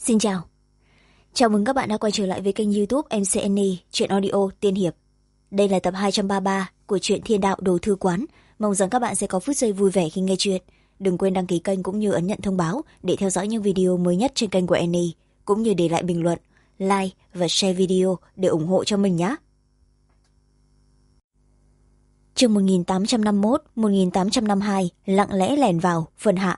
Xin chào. Chào mừng các bạn đã quay trở lại với kênh YouTube MCNE Truyện Audio Tiên Hiệp. Đây là tập 233 của truyện Thiên Đạo Đồ Thư Quán. Mong rằng các bạn sẽ có phút giây vui vẻ khi nghe chuyện. Đừng quên đăng ký kênh cũng như ấn nhận thông báo để theo dõi những video mới nhất trên kênh của Annie, cũng như để lại bình luận, like và share video để ủng hộ cho mình nhé. Chương 1851-1852 lặng lẽ lẻn vào, phần hạ.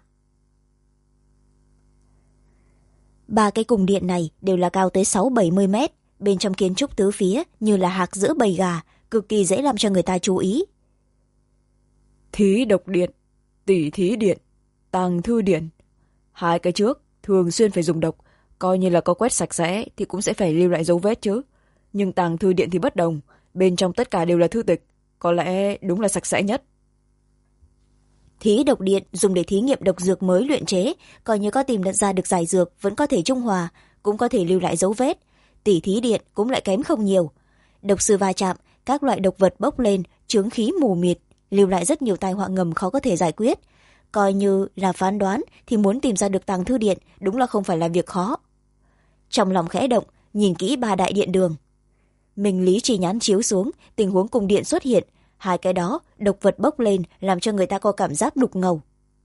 Ba cái cung điện này đều là cao tới 6-70 mét, bên trong kiến trúc tứ phía như là hạc giữa bầy gà, cực kỳ dễ làm cho người ta chú ý. Thí độc điện, tỷ thí điện, tàng thư điện. Hai cái trước thường xuyên phải dùng độc, coi như là có quét sạch sẽ thì cũng sẽ phải lưu lại dấu vết chứ. Nhưng tàng thư điện thì bất đồng, bên trong tất cả đều là thư tịch, có lẽ đúng là sạch sẽ nhất. Thí độc điện dùng để thí nghiệm độc dược mới luyện chế, coi như có tìm được ra được giải dược vẫn có thể trung hòa, cũng có thể lưu lại dấu vết. Tỷ thí điện cũng lại kém không nhiều. Độc sư va chạm, các loại độc vật bốc lên, chướng khí mù mịt, lưu lại rất nhiều tai họa ngầm khó có thể giải quyết. Coi như là phán đoán thì muốn tìm ra được tàng thư điện đúng là không phải là việc khó. Trong lòng khẽ động, nhìn kỹ ba đại điện đường. Minh lý chỉ nhãn chiếu xuống, tình huống cung điện xuất hiện. Hai cái đó, độc vật bốc lên làm cho người ta có cảm giác đục ngầu.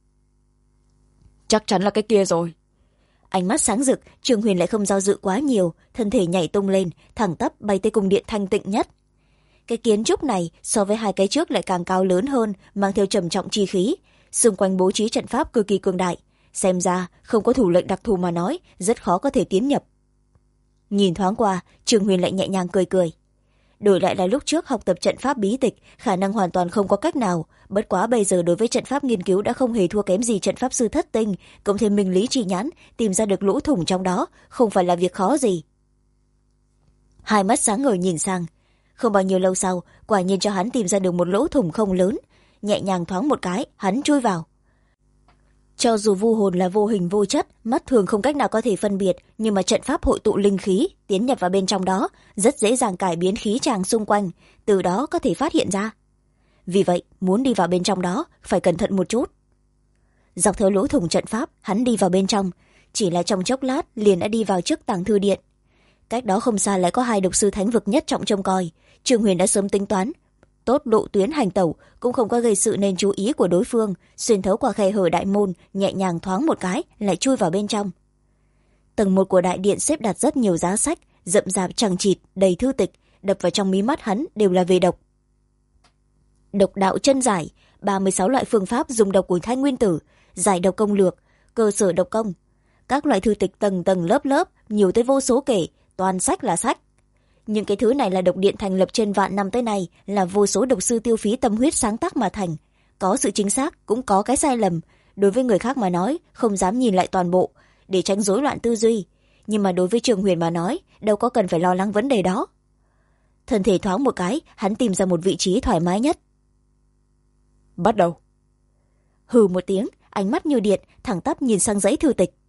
Chắc chắn là cái kia rồi. Ánh mắt sáng rực, Trương Huyền lại không do dự quá nhiều, thân thể nhảy tung lên, thẳng tắp bay tới cung điện thanh tịnh nhất. Cái kiến trúc này so với hai cái trước lại càng cao lớn hơn, mang theo trầm trọng chi khí. Xung quanh bố trí trận pháp cực kỳ cường đại. Xem ra, không có thủ lệnh đặc thù mà nói, rất khó có thể tiến nhập. Nhìn thoáng qua, Trương Huyền lại nhẹ nhàng cười cười. Đổi lại là lúc trước học tập trận pháp bí tịch, khả năng hoàn toàn không có cách nào. Bất quá bây giờ đối với trận pháp nghiên cứu đã không hề thua kém gì trận pháp sư thất tinh, cộng thêm minh lý chỉ nhãn, tìm ra được lỗ thủng trong đó, không phải là việc khó gì. Hai mắt sáng ngời nhìn sang. Không bao nhiêu lâu sau, quả nhiên cho hắn tìm ra được một lỗ thủng không lớn. Nhẹ nhàng thoáng một cái, hắn chui vào. Cho dù vu hồn là vô hình vô chất, mắt thường không cách nào có thể phân biệt, nhưng mà trận pháp hội tụ linh khí, tiến nhập vào bên trong đó, rất dễ dàng cải biến khí tràng xung quanh, từ đó có thể phát hiện ra. Vì vậy, muốn đi vào bên trong đó, phải cẩn thận một chút. Dọc theo lỗ thủng trận pháp, hắn đi vào bên trong, chỉ là trong chốc lát liền đã đi vào trước tàng thư điện. Cách đó không xa lại có hai độc sư thánh vực nhất trọng trông coi, Trương Huyền đã sớm tính toán. Tốt độ tuyến hành tẩu cũng không có gây sự nên chú ý của đối phương, xuyên thấu qua khe hở đại môn, nhẹ nhàng thoáng một cái lại chui vào bên trong. Tầng 1 của đại điện xếp đặt rất nhiều giá sách, rậm rạp chằng chịt đầy thư tịch, đập vào trong mí mắt hắn đều là về độc. Độc đạo chân giải, 36 loại phương pháp dùng độc của Thanh Nguyên Tử, giải độc công lược, cơ sở độc công. Các loại thư tịch tầng tầng lớp lớp, nhiều tới vô số kể, toàn sách là sách. Những cái thứ này là độc điện thành lập trên vạn năm tới nay, là vô số độc sư tiêu phí tâm huyết sáng tác mà thành. Có sự chính xác, cũng có cái sai lầm. Đối với người khác mà nói, không dám nhìn lại toàn bộ, để tránh rối loạn tư duy. Nhưng mà đối với Trường Huyền mà nói, đâu có cần phải lo lắng vấn đề đó. Thân thể thoáng một cái, hắn tìm ra một vị trí thoải mái nhất. Bắt đầu. Hừ một tiếng, ánh mắt như điện, thẳng tắp nhìn sang giấy thư tịch.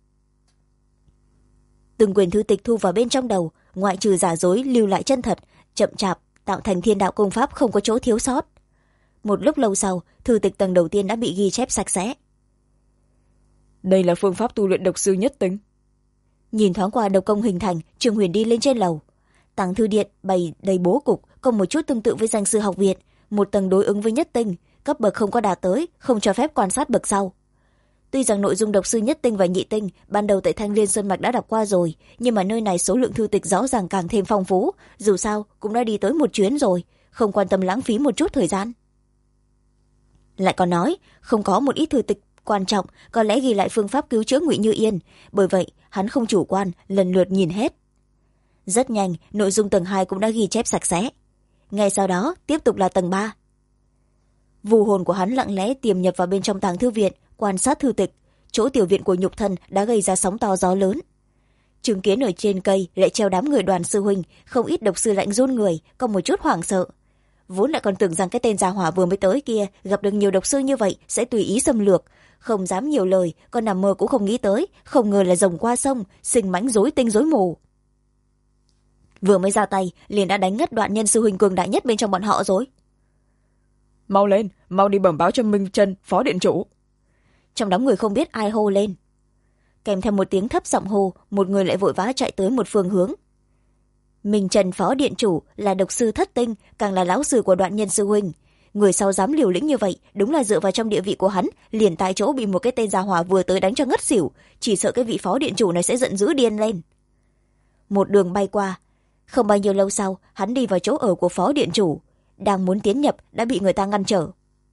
Từng quyển thư tịch thu vào bên trong đầu, ngoại trừ giả dối lưu lại chân thật, chậm chạp, tạo thành thiên đạo công pháp không có chỗ thiếu sót. Một lúc lâu sau, thư tịch tầng đầu tiên đã bị ghi chép sạch sẽ. Đây là phương pháp tu luyện độc sư nhất tính. Nhìn thoáng qua độc công hình thành, Trương Huyền đi lên trên lầu. Tàng thư điện bày đầy bố cục, có một chút tương tự với danh sư học viện, một tầng đối ứng với nhất tinh, cấp bậc không có đạt tới, không cho phép quan sát bậc sau. Tuy rằng nội dung độc sư nhất tinh và nhị tinh ban đầu tại Thanh Liên Sơn Mạch đã đọc qua rồi, nhưng mà nơi này số lượng thư tịch rõ ràng càng thêm phong phú, dù sao cũng đã đi tới một chuyến rồi, không quan tâm lãng phí một chút thời gian. Lại còn nói, không có một ít thư tịch quan trọng, có lẽ ghi lại phương pháp cứu chữa Ngụy Như Yên, bởi vậy hắn không chủ quan, lần lượt nhìn hết. Rất nhanh, nội dung tầng 2 cũng đã ghi chép sạch sẽ. Ngay sau đó, tiếp tục là tầng 3. Vù hồn của hắn lặng lẽ tiềm nhập vào bên trong tàng thư viện, quan sát thư tịch, chỗ tiểu viện của nhục thân đã gây ra sóng to gió lớn. Chứng kiến ở trên cây lại treo đám người Đoàn sư huynh, không ít độc sư lạnh run người, có một chút hoảng sợ. Vốn lại còn tưởng rằng cái tên gia hỏa vừa mới tới kia gặp được nhiều độc sư như vậy sẽ tùy ý xâm lược, không dám nhiều lời, còn nằm mơ cũng không nghĩ tới, không ngờ là rồng qua sông, sinh mãnh rối tinh rối mù. Vừa mới ra tay, liền đã đánh ngất Đoạn Nhân sư huynh cường đại nhất bên trong bọn họ rồi. Mau lên, mau đi bẩm báo cho Minh Chân, phó điện chủ. Trong đám người không biết ai hô lên. kèm theo một tiếng thấp giọng hô, một người lại vội vã chạy tới một phương hướng. Minh Trần phó điện chủ là độc sư thất tinh, càng là lão sư của Đoạn Nhân sư huynh. Người sau dám liều lĩnh như vậy, đúng là dựa vào trong địa vị của hắn, liền tại chỗ bị một cái tên gia hỏa vừa tới đánh cho ngất xỉu, chỉ sợ cái vị phó điện chủ này sẽ giận dữ điên lên. Một đường bay qua, không bao nhiêu lâu sau, hắn đi vào chỗ ở của phó điện chủ, đang muốn tiến nhập đã bị người ta ngăn trở.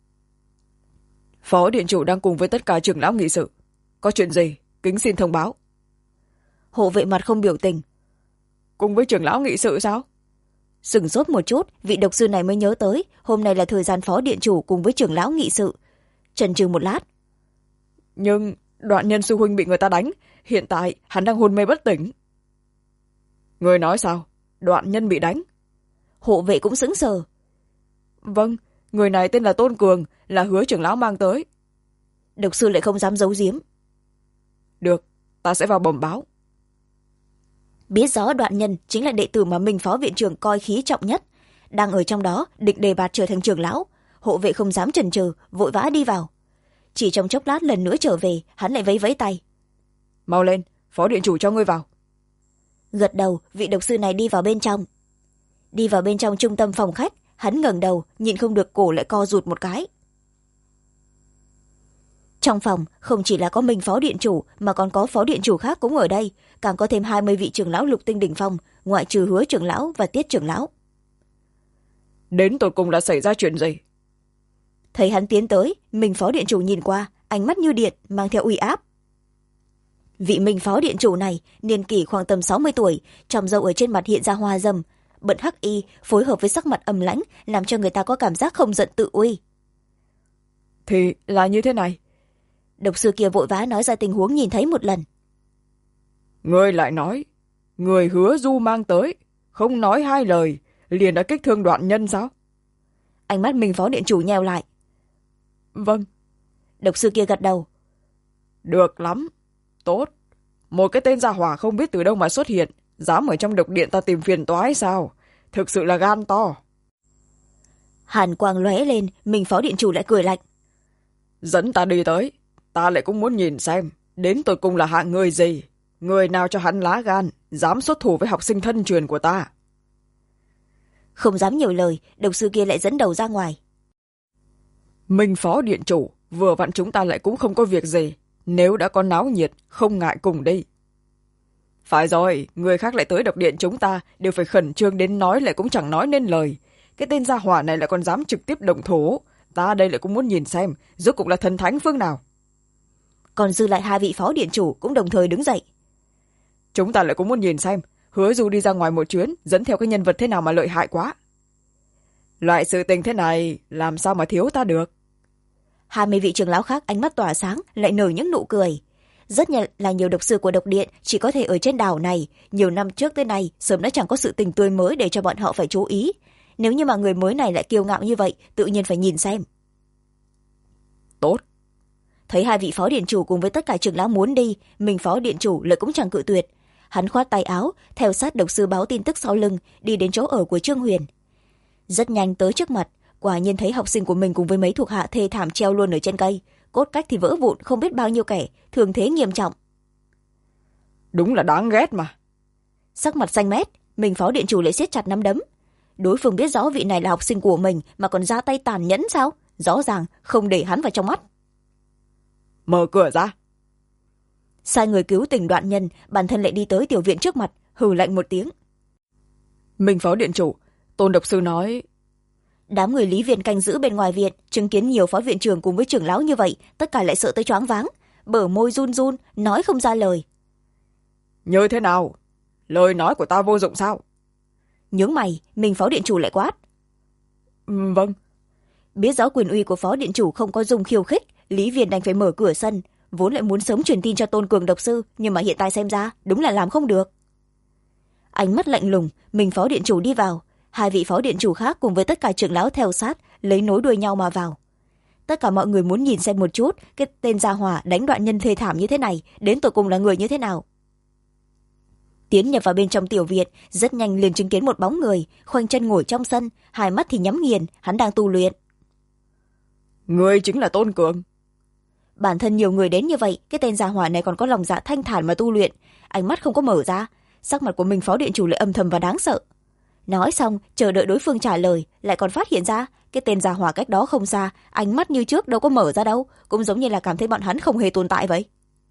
Phó điện chủ đang cùng với tất cả trưởng lão nghị sự, có chuyện gì kính xin thông báo. Hộ vệ mặt không biểu tình. Cùng với trưởng lão nghị sự sao? Sửng sốt một chút, vị độc sư này mới nhớ tới hôm nay là thời gian phó điện chủ cùng với trưởng lão nghị sự. Chần chừ một lát. Nhưng Đoạn Nhân sư huynh bị người ta đánh, hiện tại hắn đang hôn mê bất tỉnh. Người nói sao? Đoạn Nhân bị đánh? Hộ vệ cũng sững sờ. Vâng, người này tên là Tôn Cường, là Hứa trưởng lão mang tới. Độc sư lại không dám giấu giếm. Được, ta sẽ vào bẩm báo. Biết rõ Đoạn Nhân chính là đệ tử mà mình phó viện trưởng coi khí trọng nhất, đang ở trong đó định đề bạt trở thành trưởng lão. Hộ vệ không dám chần chừ, vội vã đi vào. Chỉ trong chốc lát lần nữa trở về, hắn lại vẫy vẫy tay. Mau lên, phó điện chủ cho ngươi vào. Gật đầu, vị độc sư này đi vào bên trong. Đi vào bên trong trung tâm phòng khách, hắn ngẩng đầu, nhìn không được cổ lại co rụt một cái. Trong phòng không chỉ là có mình phó điện chủ mà còn có phó điện chủ khác cũng ở đây, càng có thêm 20 vị trưởng lão lục tinh đỉnh phong, ngoại trừ Hứa trưởng lão và Tiết trưởng lão. Đến tột cùng đã xảy ra chuyện gì? Thấy hắn tiến tới, mình phó điện chủ nhìn qua, ánh mắt như điện, mang theo uy áp. Vị mình phó điện chủ này niên kỷ khoảng tầm 60 tuổi, tròm râu ở trên mặt hiện ra hoa râm, bận hắc y phối hợp với sắc mặt âm lãnh, làm cho người ta có cảm giác không giận tự uy. Thì là như thế này. Độc sư kia vội vã nói ra tình huống nhìn thấy một lần. Ngươi lại nói, người Hứa du mang tới, không nói hai lời, liền đã kích thương Đoạn Nhân sao? Ánh mắt mình phó điện chủ nheo lại. Vâng. Độc sư kia gật đầu. Được lắm, tốt. Một cái tên gia hỏa không biết từ đâu mà xuất hiện, dám ở trong độc điện ta tìm phiền toái sao? Thực sự là gan to. Hàn quang lóe lên, mình phó điện chủ lại cười lạnh. Dẫn ta đi tới, ta lại cũng muốn nhìn xem, đến tột cùng là hạng người gì, người nào cho hắn lá gan, dám xuất thủ với học sinh thân truyền của ta. Không dám nhiều lời, độc sư kia lại dẫn đầu ra ngoài. Minh phó điện chủ, vừa vặn chúng ta lại cũng không có việc gì, nếu đã có náo nhiệt, không ngại cùng đi. Phải rồi, người khác lại tới độc điện chúng ta, đều phải khẩn trương đến nói lại cũng chẳng nói nên lời. Cái tên gia hỏa này lại còn dám trực tiếp động thủ, ta đây lại cũng muốn nhìn xem, rốt cuộc là thần thánh phương nào. Còn dư lại 2 vị phó điện chủ cũng đồng thời đứng dậy. Chúng ta lại cũng muốn nhìn xem, Hứa du đi ra ngoài một chuyến, dẫn theo cái nhân vật thế nào mà lợi hại quá. Loại sự tình thế này, làm sao mà thiếu ta được. 20 vị trưởng lão khác ánh mắt tỏa sáng, lại nở những nụ cười. Rất nhận là nhiều độc sư của độc điện chỉ có thể ở trên đảo này, nhiều năm trước tới nay sớm đã chẳng có sự tình tươi mới để cho bọn họ phải chú ý. Nếu như mà người mới này lại kiêu ngạo như vậy, tự nhiên phải nhìn xem. Tốt. Thấy 2 vị phó điện chủ cùng với tất cả trưởng lão muốn đi, mình phó điện chủ lại cũng chẳng cự tuyệt. Hắn khoát tay áo, theo sát độc sư báo tin tức sau lưng, đi đến chỗ ở của Trương Huyền. Rất nhanh tới trước mặt, quả nhiên thấy học sinh của mình cùng với mấy thuộc hạ thê thảm treo luôn ở trên cây, cốt cách thì vỡ vụn không biết bao nhiêu kẻ, thường thế nghiêm trọng. Đúng là đáng ghét mà. Sắc mặt xanh mét, mình phó điện chủ lại siết chặt nắm đấm. Đối phương biết rõ vị này là học sinh của mình mà còn ra tay tàn nhẫn sao? Rõ ràng không để hắn vào trong mắt. Mở cửa ra. Sai người cứu tình Đoạn Nhân, bản thân lại đi tới tiểu viện trước mặt, hừ lạnh một tiếng. Minh phó điện chủ, Tôn độc sư nói. Đám người Lý Viện canh giữ bên ngoài viện, chứng kiến nhiều phó viện trưởng cùng với trưởng lão như vậy, tất cả lại sợ tới choáng váng, bờ môi run run, nói không ra lời. Như thế nào? Lời nói của ta vô dụng sao? Nhướng mày, mình phó điện chủ lại quát. Vâng. Biết rõ quyền uy của phó điện chủ không có dùng khiêu khích, Lý Viện đành phải mở cửa sân, vốn lại muốn sớm truyền tin cho Tôn Cường độc sư, nhưng mà hiện tại xem ra đúng là làm không được. Ánh mắt lạnh lùng, mình phó điện chủ đi vào, 2 vị phó điện chủ khác cùng với tất cả trưởng lão theo sát, lấy nối đuôi nhau mà vào. Tất cả mọi người muốn nhìn xem một chút cái tên gia hỏa đánh Đoạn Nhân thê thảm như thế này, đến tột cùng là người như thế nào. Tiến nhập vào bên trong tiểu viện, rất nhanh liền chứng kiến một bóng người, khoanh chân ngồi trong sân, 2 mắt thì nhắm nghiền, hắn đang tu luyện. Ngươi chính là Tôn Cường. Bản thân nhiều người đến như vậy, cái tên gia hỏa này còn có lòng dạ thanh thản mà tu luyện, ánh mắt không có mở ra. Sắc mặt của mình phó điện chủ lại âm thầm và đáng sợ. Nói xong chờ đợi đối phương trả lời, lại còn phát hiện ra cái tên gia hỏa cách đó không xa, ánh mắt như trước đâu có mở ra đâu, cũng giống như là cảm thấy bọn hắn không hề tồn tại vậy.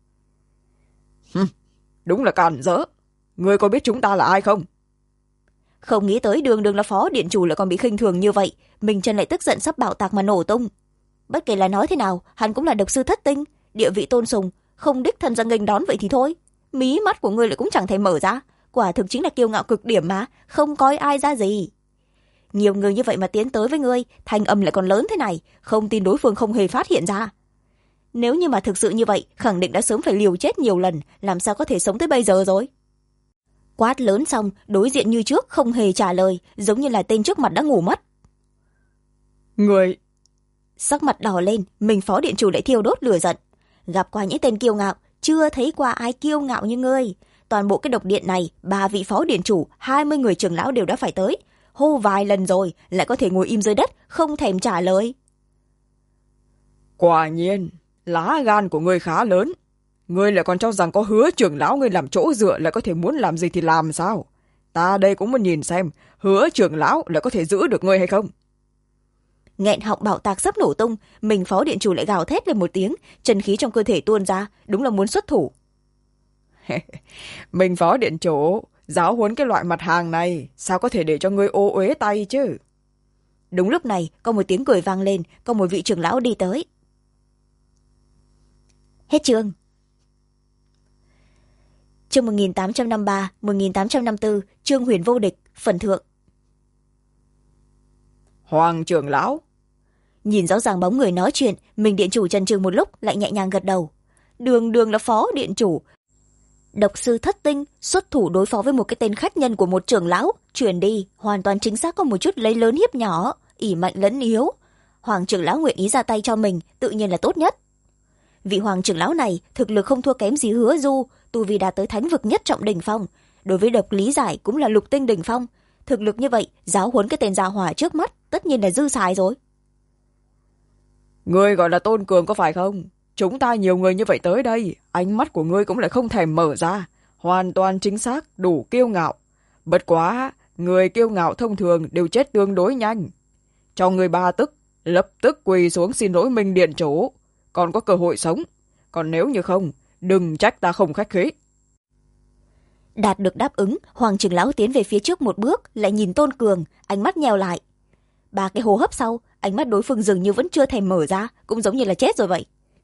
Đúng là càn rỡ. Ngươi có biết chúng ta là ai không? Không nghĩ tới đường đường là phó điện chủ lại còn bị khinh thường như vậy, mình chân lại tức giận sắp bạo tạc mà nổ tung. Bất kể là nói thế nào, hắn cũng là độc sư thất tinh, địa vị tôn sùng, không đích thân ra nghênh đón vậy thì thôi. Mí mắt của ngươi lại cũng chẳng thể mở ra, quả thực chính là kiêu ngạo cực điểm mà, không coi ai ra gì. Nhiều người như vậy mà tiến tới với ngươi, thanh âm lại còn lớn thế này, không tin đối phương không hề phát hiện ra. Nếu như mà thực sự như vậy, khẳng định đã sớm phải liều chết nhiều lần, làm sao có thể sống tới bây giờ rồi. Quát lớn xong, đối diện như trước không hề trả lời, giống như là tên trước mặt đã ngủ mất. Người... Sắc mặt đỏ lên, mình phó điện chủ lại thiêu đốt lửa giận. Gặp qua những tên kiêu ngạo, chưa thấy qua ai kiêu ngạo như ngươi. Toàn bộ cái độc điện này, 3 vị phó điện chủ, 20 người trưởng lão đều đã phải tới. Hô vài lần rồi, lại có thể ngồi im dưới đất, không thèm trả lời. Quả nhiên, lá gan của ngươi khá lớn. Ngươi lại còn cho rằng có Hứa trưởng lão ngươi làm chỗ dựa lại có thể muốn làm gì thì làm sao? Ta đây cũng muốn nhìn xem, Hứa trưởng lão lại có thể giữ được ngươi hay không? Nghẹn họng bạo tạc sắp nổ tung, mình phó điện chủ lại gào thét lên một tiếng, chân khí trong cơ thể tuôn ra, đúng là muốn xuất thủ. Mình phó điện chủ, giáo huấn cái loại mặt hàng này, sao có thể để cho ngươi ô uế tay chứ? Đúng lúc này, có một tiếng cười vang lên, có một vị trưởng lão đi tới. Hết chương. Chương 1853, 1854, chương Huyền vô địch, phần thượng. Hoàng trưởng lão. Nhìn rõ ràng bóng người nói chuyện, mình điện chủ chần chừ một lúc lại nhẹ nhàng gật đầu. Đường đường là phó điện chủ. Độc sư thất tinh xuất thủ đối phó với một cái tên khách nhân của một trưởng lão, chuyển đi, hoàn toàn chính xác có một chút lấy lớn hiếp nhỏ, ỷ mạnh lẫn yếu. Hoàng trưởng lão nguyện ý ra tay cho mình, tự nhiên là tốt nhất. Vị hoàng trưởng lão này thực lực không thua kém gì Hứa Du, tu vi đạt tới thánh vực nhất trọng đỉnh phong, đối với độc lý giải cũng là lục tinh đỉnh phong. Thực lực như vậy, giáo huấn cái tên gia hỏa trước mắt tất nhiên là dư xài rồi. Ngươi gọi là Tôn Cường có phải không? Chúng ta nhiều người như vậy tới đây, ánh mắt của ngươi cũng lại không thèm mở ra, hoàn toàn chính xác, đủ kiêu ngạo. Bất quá, người kiêu ngạo thông thường đều chết tương đối nhanh. Cho ngươi 3 tức, lập tức quỳ xuống xin lỗi Minh điện chủ, còn có cơ hội sống. Còn nếu như không, đừng trách ta không khách khí. Đạt được đáp ứng, hoàng trưởng lão tiến về phía trước một bước, lại nhìn Tôn Cường, ánh mắt nheo lại. 3 cái hô hấp sau, ánh mắt đối phương dường như vẫn chưa thèm mở ra, cũng giống như là chết rồi vậy.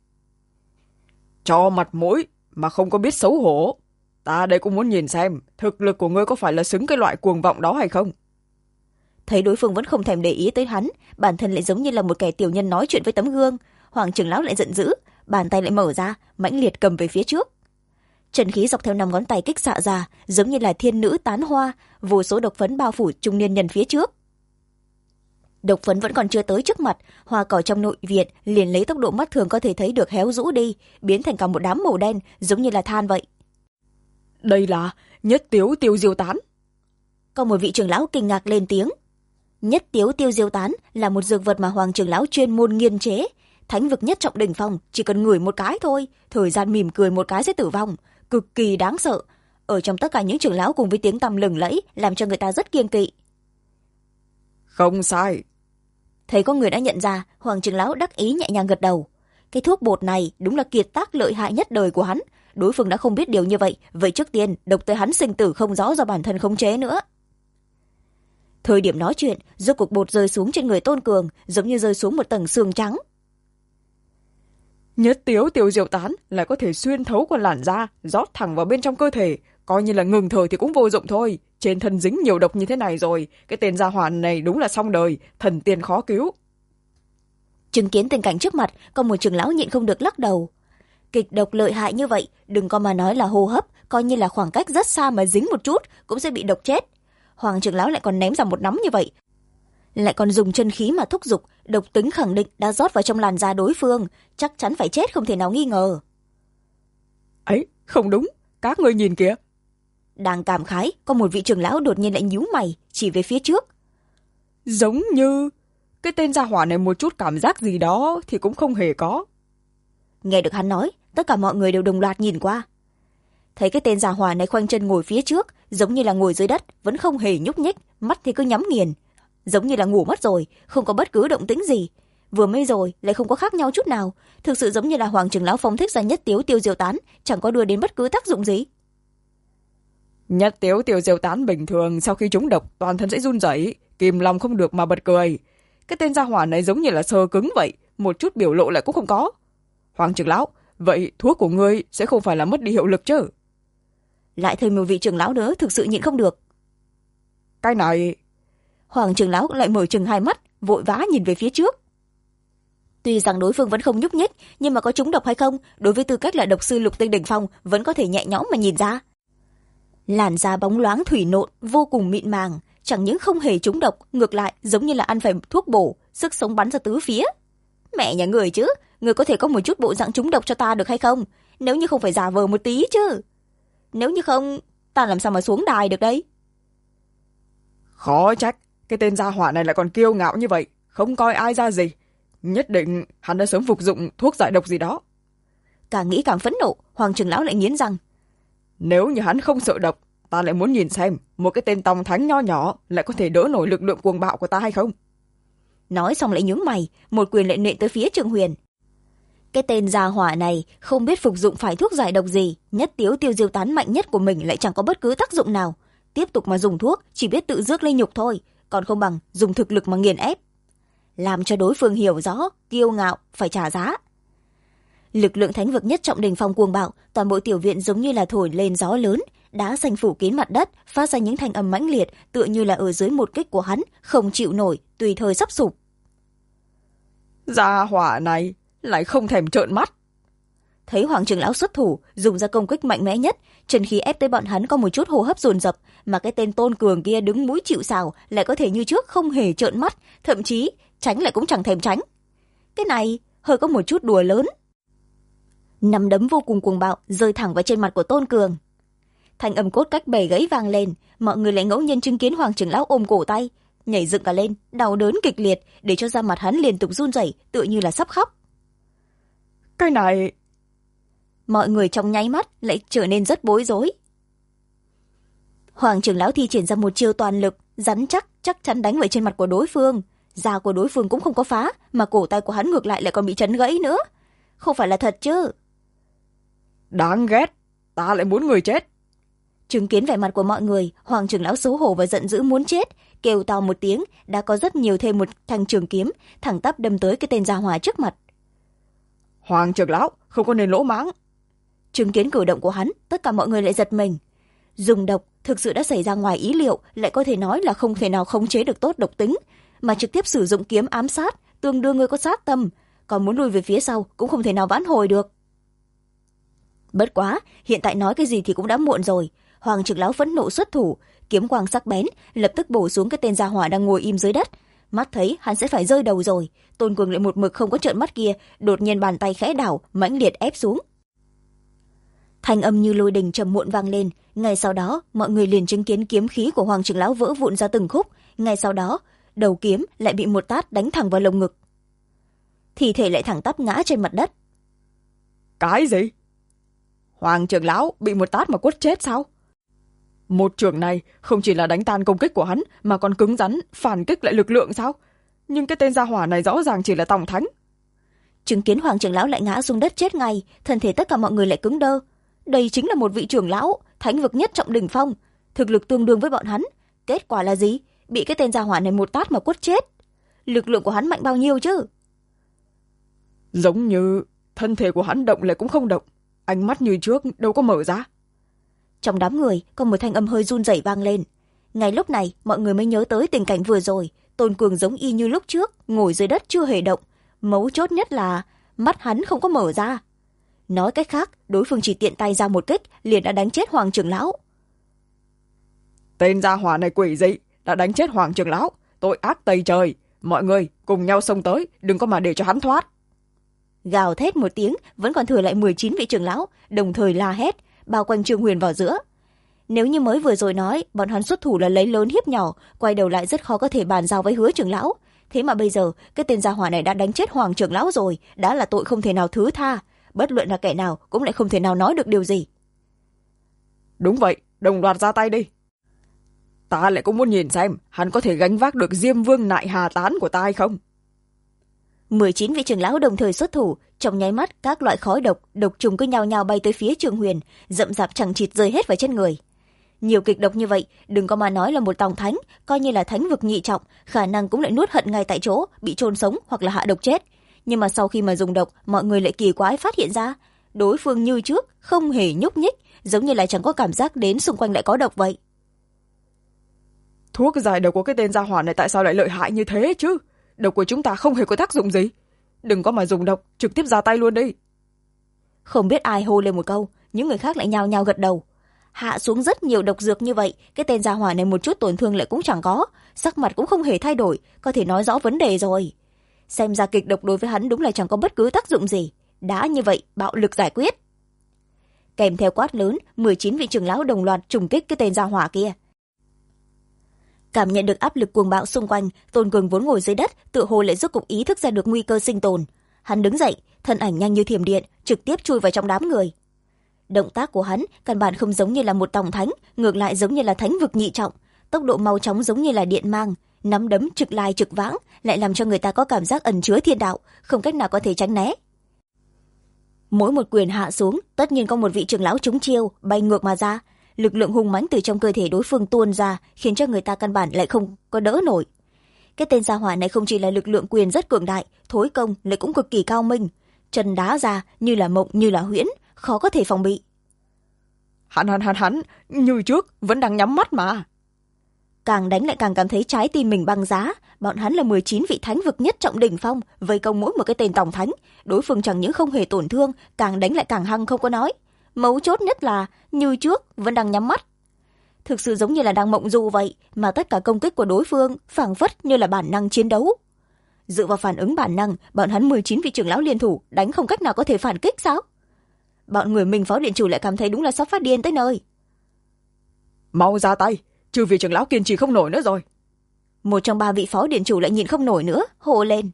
Cho mặt mũi mà không có biết xấu hổ. Ta đây cũng muốn nhìn xem thực lực của ngươi có phải là xứng cái loại cuồng vọng đó hay không. Thấy đối phương vẫn không thèm để ý tới hắn, bản thân lại giống như là một kẻ tiểu nhân nói chuyện với tấm gương. Hoàng trưởng lão lại giận dữ, bàn tay lại mở ra, mãnh liệt cầm về phía trước. Trần khí dọc theo 5 ngón tay kích xạ ra, giống như là thiên nữ tán hoa, vô số độc phấn bao phủ trung niên nhân phía trước. Độc phấn vẫn còn chưa tới trước mặt, hoa cỏ trong nội viện liền lấy tốc độ mắt thường có thể thấy được héo rũ đi, biến thành cả một đám màu đen, giống như là than vậy. Đây là nhất tiếu tiêu diêu tán. Có một vị trưởng lão kinh ngạc lên tiếng. Nhất tiếu tiêu diêu tán là một dược vật mà hoàng trưởng lão chuyên môn nghiên chế. Thánh vực nhất trọng đỉnh phong, chỉ cần ngửi một cái thôi, thời gian mỉm cười một cái sẽ tử vong, cực kỳ đáng sợ. Ở trong tất cả những trưởng lão cùng với tiếng tăm lừng lẫy, làm cho người ta rất kiêng kỵ. Không sai. Thấy có người đã nhận ra, hoàng trưởng lão đắc ý nhẹ nhàng gật đầu. Cái thuốc bột này đúng là kiệt tác lợi hại nhất đời của hắn. Đối phương đã không biết điều như vậy, vậy trước tiên độc tới hắn sinh tử không rõ do bản thân khống chế nữa. Thời điểm nói chuyện, rốt cục bột rơi xuống trên người Tôn Cường, giống như rơi xuống một tầng xương trắng. Nhất tiếu tiêu diêu tán lại có thể xuyên thấu qua làn da, rót thẳng vào bên trong cơ thể, coi như là ngừng thở thì cũng vô dụng thôi. Trên thân dính nhiều độc như thế này rồi, cái tên gia hỏa này đúng là xong đời, thần tiên khó cứu. Chứng kiến tình cảnh trước mặt, có một trưởng lão nhịn không được lắc đầu. Kịch độc lợi hại như vậy, đừng có mà nói là hô hấp, coi như là khoảng cách rất xa mà dính một chút cũng sẽ bị độc chết. Hoàng trưởng lão lại còn ném ra một nắm như vậy, lại còn dùng chân khí mà thúc giục, độc tính khẳng định đã rót vào trong làn da đối phương, chắc chắn phải chết không thể nào nghi ngờ. Ấy, không đúng, các ngươi nhìn kìa. Đang cảm khái, có một vị trưởng lão đột nhiên lại nhíu mày, chỉ về phía trước. Giống như cái tên gia hỏa này một chút cảm giác gì đó thì cũng không hề có. Nghe được hắn nói, tất cả mọi người đều đồng loạt nhìn qua. Thấy cái tên già hỏa này khoanh chân ngồi phía trước, giống như là ngồi dưới đất, vẫn không hề nhúc nhích, mắt thì cứ nhắm nghiền, giống như là ngủ mất rồi, không có bất cứ động tĩnh gì. Vừa mới rồi lại không có khác nhau chút nào, thực sự giống như là Hoàng trưởng lão phóng thích ra nhất tiếu tiêu diêu tán, chẳng có đưa đến bất cứ tác dụng gì. Nhất tiếu tiêu diêu tán bình thường sau khi trúng độc toàn thân sẽ run rẩy, kìm lòng không được mà bật cười. Cái tên gia hỏa này giống như là sơ cứng vậy, một chút biểu lộ lại cũng không có. Hoàng trưởng lão, vậy thuốc của ngươi sẽ không phải là mất đi hiệu lực chứ? Lại thêm một vị trưởng lão nữa, thực sự nhịn không được. Cái này... Hoàng trưởng lão lại mở trừng hai mắt, vội vã nhìn về phía trước. Tuy rằng đối phương vẫn không nhúc nhích, nhưng mà có trúng độc hay không, đối với tư cách là độc sư lục tinh đỉnh phong vẫn có thể nhẹ nhõm mà nhìn ra. Làn da bóng loáng thủy nộn, vô cùng mịn màng, chẳng những không hề trúng độc, ngược lại giống như là ăn phải thuốc bổ, sức sống bắn ra tứ phía. Mẹ nhà người chứ, người có thể có một chút bộ dạng trúng độc cho ta được hay không? Nếu như không phải giả vờ một tí chứ. Nếu như không, ta làm sao mà xuống đài được đấy? Khó trách, cái tên gia hỏa này lại còn kiêu ngạo như vậy, không coi ai ra gì. Nhất định hắn đã sớm phục dụng thuốc giải độc gì đó. Càng nghĩ càng phẫn nộ, Hoàng trưởng lão lại nghiến răng. Nếu như hắn không sợ độc, ta lại muốn nhìn xem một cái tên tòng thánh nho nhỏ lại có thể đỡ nổi lực lượng cuồng bạo của ta hay không. Nói xong lại nhướng mày, một quyền lại nện tới phía Trương Huyền. Cái tên gia hỏa này không biết phục dụng phải thuốc giải độc gì, nhất tiếu tiêu diêu tán mạnh nhất của mình lại chẳng có bất cứ tác dụng nào. Tiếp tục mà dùng thuốc chỉ biết tự rước lấy nhục thôi, còn không bằng dùng thực lực mà nghiền ép. Làm cho đối phương hiểu rõ, kiêu ngạo phải trả giá. Lực lượng thánh vực nhất trọng đỉnh phong cuồng bạo, toàn bộ tiểu viện giống như là thổi lên gió lớn, đá xanh phủ kín mặt đất, phát ra những thanh âm mãnh liệt, tựa như là ở dưới một kích của hắn, không chịu nổi, tùy thời sắp sụp. Gia hỏa này lại không thèm trợn mắt. Thấy Hoàng trưởng lão xuất thủ, dùng ra công kích mạnh mẽ nhất, chân khí ép tới bọn hắn có một chút hô hấp dồn dập, mà cái tên Tôn Cường kia đứng mũi chịu sào, lại có thể như trước không hề trợn mắt, thậm chí tránh lại cũng chẳng thèm tránh. Cái này hơi có một chút đùa lớn. Nắm đấm vô cùng cuồng bạo rơi thẳng vào trên mặt của Tôn Cường. Thanh âm cốt cách bể gãy vang lên, mọi người lại ngẫu nhiên chứng kiến Hoàng trưởng lão ôm cổ tay, nhảy dựng cả lên, đau đớn kịch liệt, để cho da mặt hắn liên tục run rẩy, tựa như là sắp khóc. Cái này... Mọi người trong nháy mắt lại trở nên rất bối rối. Hoàng trưởng lão thi triển ra một chiêu toàn lực, rắn chắc chắn đánh vào trên mặt của đối phương. Da của đối phương cũng không có phá, mà cổ tay của hắn ngược lại còn bị chấn gãy nữa. Không phải là thật chứ? Đáng ghét, ta lại muốn người chết. Chứng kiến vẻ mặt của mọi người, Hoàng trưởng lão xấu hổ và giận dữ muốn chết, kêu to một tiếng, đã có rất nhiều thêm một thanh trường kiếm, thẳng tắp đâm tới cái tên gia hỏa trước mặt. Hoàng trưởng lão, không có nên lỗ mãng. Chứng kiến cử động của hắn, tất cả mọi người lại giật mình. Dùng độc thực sự đã xảy ra ngoài ý liệu, lại có thể nói là không thể nào khống chế được tốt độc tính, mà trực tiếp sử dụng kiếm ám sát, tương đương người có sát tâm, còn muốn lùi về phía sau cũng không thể nào vãn hồi được. Bất quá, hiện tại nói cái gì thì cũng đã muộn rồi. Hoàng trưởng lão phẫn nộ xuất thủ, kiếm quang sắc bén, lập tức bổ xuống cái tên gia hỏa đang ngồi im dưới đất. Mắt thấy hắn sẽ phải rơi đầu rồi, Tôn Cường lại một mực không có trợn mắt kia, đột nhiên bàn tay khẽ đảo, mãnh liệt ép xuống. Thanh âm như lôi đình trầm muộn vang lên, ngay sau đó mọi người liền chứng kiến kiếm khí của Hoàng trưởng lão vỡ vụn ra từng khúc, ngay sau đó đầu kiếm lại bị một tát đánh thẳng vào lồng ngực. Thi thể lại thẳng tắp ngã trên mặt đất. Cái gì? Hoàng trưởng lão bị một tát mà quất chết sao? Một trường này không chỉ là đánh tan công kích của hắn, mà còn cứng rắn phản kích lại lực lượng sao? Nhưng cái tên gia hỏa này rõ ràng chỉ là tòng thánh. Chứng kiến Hoàng trưởng lão lại ngã xuống đất chết ngay, thân thể tất cả mọi người lại cứng đơ. Đây chính là một vị trưởng lão thánh vực nhất trọng đỉnh phong, thực lực tương đương với bọn hắn. Kết quả là gì? Bị cái tên gia hỏa này một tát mà quất chết. Lực lượng của hắn mạnh bao nhiêu chứ? Giống như thân thể của hắn động lại cũng không động, ánh mắt như trước đâu có mở ra. Trong đám người có một thanh âm hơi run rẩy vang lên. Ngay lúc này mọi người mới nhớ tới tình cảnh vừa rồi, Tôn Cường giống y như lúc trước, ngồi dưới đất chưa hề động. Mấu chốt nhất là mắt hắn không có mở ra. Nói cách khác, đối phương chỉ tiện tay ra một kích liền đã đánh chết Hoàng trưởng lão. Tên gia hỏa này quỷ dị, đã đánh chết Hoàng trưởng lão, tội ác tày trời. Mọi người cùng nhau xông tới, đừng có mà để cho hắn thoát. Gào thét một tiếng, vẫn còn thừa lại 19 vị trưởng lão, đồng thời la hét, bao quanh Trương Huyền vào giữa. Nếu như mới vừa rồi nói bọn hắn xuất thủ là lấy lớn hiếp nhỏ, quay đầu lại rất khó có thể bàn giao với Hứa trưởng lão. Thế mà bây giờ cái tên gia hỏa này đã đánh chết Hoàng trưởng lão rồi, đã là tội không thể nào thứ tha. bất luận là kẻ nào cũng lại không thể nào nói được điều gì. Đúng vậy, đồng loạt ra tay đi. Ta lại cũng muốn nhìn xem hắn có thể gánh vác được Diêm Vương Nại Hà Tán của ta hay không. 19 vị trưởng lão đồng thời xuất thủ, trong nháy mắt các loại khói độc trùng cứ nhao nhao bay tới phía Trường Huyền, rậm rạp chẳng chịt rơi hết vào trên người. Nhiều kịch độc như vậy, đừng có mà nói là một tòng thánh, coi như là thánh vực nhị trọng, khả năng cũng lại nuốt hận ngay tại chỗ, bị chôn sống hoặc là hạ độc chết. Nhưng mà sau khi mà dùng độc, mọi người lại kỳ quái phát hiện ra, đối phương như trước không hề nhúc nhích, giống như là chẳng có cảm giác đến xung quanh lại có độc vậy. Thuốc giải độc của cái tên gia hỏa này tại sao lại lợi hại như thế chứ? Độc của chúng ta không hề có tác dụng gì. Đừng có mà dùng độc, trực tiếp ra tay luôn đi. Không biết ai hô lên một câu, những người khác lại nhao nhao gật đầu. Hạ xuống rất nhiều độc dược như vậy, cái tên gia hỏa này một chút tổn thương lại cũng chẳng có, sắc mặt cũng không hề thay đổi, có thể nói rõ vấn đề rồi. Xem ra kịch độc đối với hắn đúng là chẳng có bất cứ tác dụng gì. Đã như vậy, bạo lực giải quyết. Kèm theo quát lớn, 19 vị trưởng lão đồng loạt trùng kích cái tên gia hỏa kia. Cảm nhận được áp lực cuồng bạo xung quanh, Tôn Cường vốn ngồi dưới đất, tựa hồ lại rốt cục ý thức ra được nguy cơ sinh tồn. Hắn đứng dậy, thân ảnh nhanh như thiểm điện, trực tiếp chui vào trong đám người. Động tác của hắn căn bản không giống như là một tòng thánh, ngược lại giống như là thánh vực nhị trọng, tốc độ mau chóng giống như là điện mang, nắm đấm trực lai trực vãng, lại làm cho người ta có cảm giác ẩn chứa thiên đạo, không cách nào có thể tránh né. Mỗi một quyền hạ xuống, tất nhiên có một vị trưởng lão trúng chiêu, bay ngược mà ra, lực lượng hung mãnh từ trong cơ thể đối phương tuôn ra, khiến cho người ta căn bản lại không có đỡ nổi. Cái tên gia hỏa này không chỉ là lực lượng quyền rất cường đại, thối công lại cũng cực kỳ cao minh, chân đá ra như là mộng như là huyễn, khó có thể phòng bị. Hắn như trước vẫn đang nhắm mắt mà. Càng đánh lại càng cảm thấy trái tim mình băng giá. Bọn hắn là 19 vị thánh vực nhất trọng đỉnh phong, vây công mỗi một cái tên tổng thánh, đối phương chẳng những không hề tổn thương, càng đánh lại càng hăng không có nói. Mấu chốt nhất là như trước vẫn đang nhắm mắt, thực sự giống như là đang mộng du vậy, mà tất cả công kích của đối phương phảng phất như là bản năng chiến đấu. Dựa vào phản ứng bản năng, bọn hắn 19 vị trưởng lão liên thủ đánh không cách nào có thể phản kích sao? Bọn người mình phó điện chủ lại cảm thấy đúng là sắp phát điên tới nơi. Mau ra tay, trừ vị trưởng lão kiên trì không nổi nữa rồi. Một trong 3 vị phó điện chủ lại nhìn không nổi nữa, hô lên.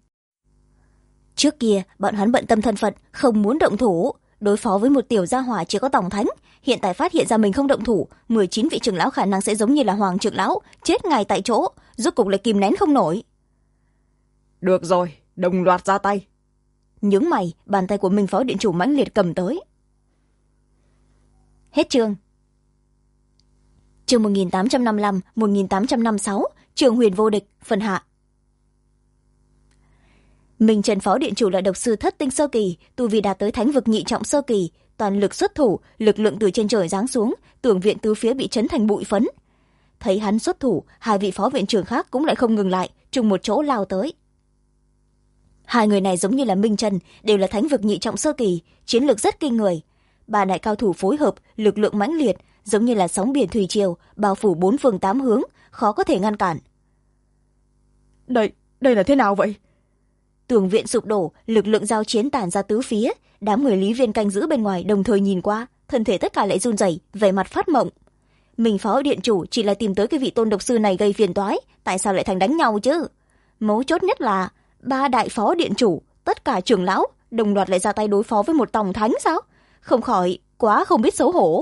Trước kia bọn hắn bận tâm thân phận, không muốn động thủ, đối phó với một tiểu gia hỏa chỉ có tổng thánh, hiện tại phát hiện ra mình không động thủ, 19 vị trưởng lão khả năng sẽ giống như là hoàng trưởng lão, chết ngay tại chỗ, rốt cục lại kìm nén không nổi. Được rồi, đồng loạt ra tay. Nhướng mày, bàn tay của mình phó điện chủ mãnh liệt cầm tới. Hết chương. Chương 1855-1856, Trường Huyền vô địch, phần hạ. Mình Trần phó điện chủ là độc sư thất tinh sơ kỳ, tu vi đạt tới thánh vực nhị trọng sơ kỳ, toàn lực xuất thủ, lực lượng từ trên trời giáng xuống, tường viện tứ phía bị chấn thành bụi phấn. Thấy hắn xuất thủ, 2 vị phó viện trưởng khác cũng lại không ngừng lại, trùng một chỗ lao tới. 2 người này giống như là Minh Trần, đều là thánh vực nhị trọng sơ kỳ, chiến lược rất kinh người. 3 đại cao thủ phối hợp, lực lượng mãnh liệt, giống như là sóng biển thủy triều, bao phủ 4 phương 8 hướng, khó có thể ngăn cản. Đây là thế nào vậy? Tường viện sụp đổ, lực lượng giao chiến tản ra tứ phía, đám người Lý Viên canh giữ bên ngoài đồng thời nhìn qua, thân thể tất cả lại run rẩy, vẻ mặt phát mộng. Mình phó điện chủ chỉ là tìm tới cái vị tôn độc sư này gây phiền toái, tại sao lại thành đánh nhau chứ? Mấu chốt nhất là 3 đại phó điện chủ, tất cả trưởng lão đồng loạt lại ra tay đối phó với một tổng thánh sao? Không khỏi quá không biết xấu hổ.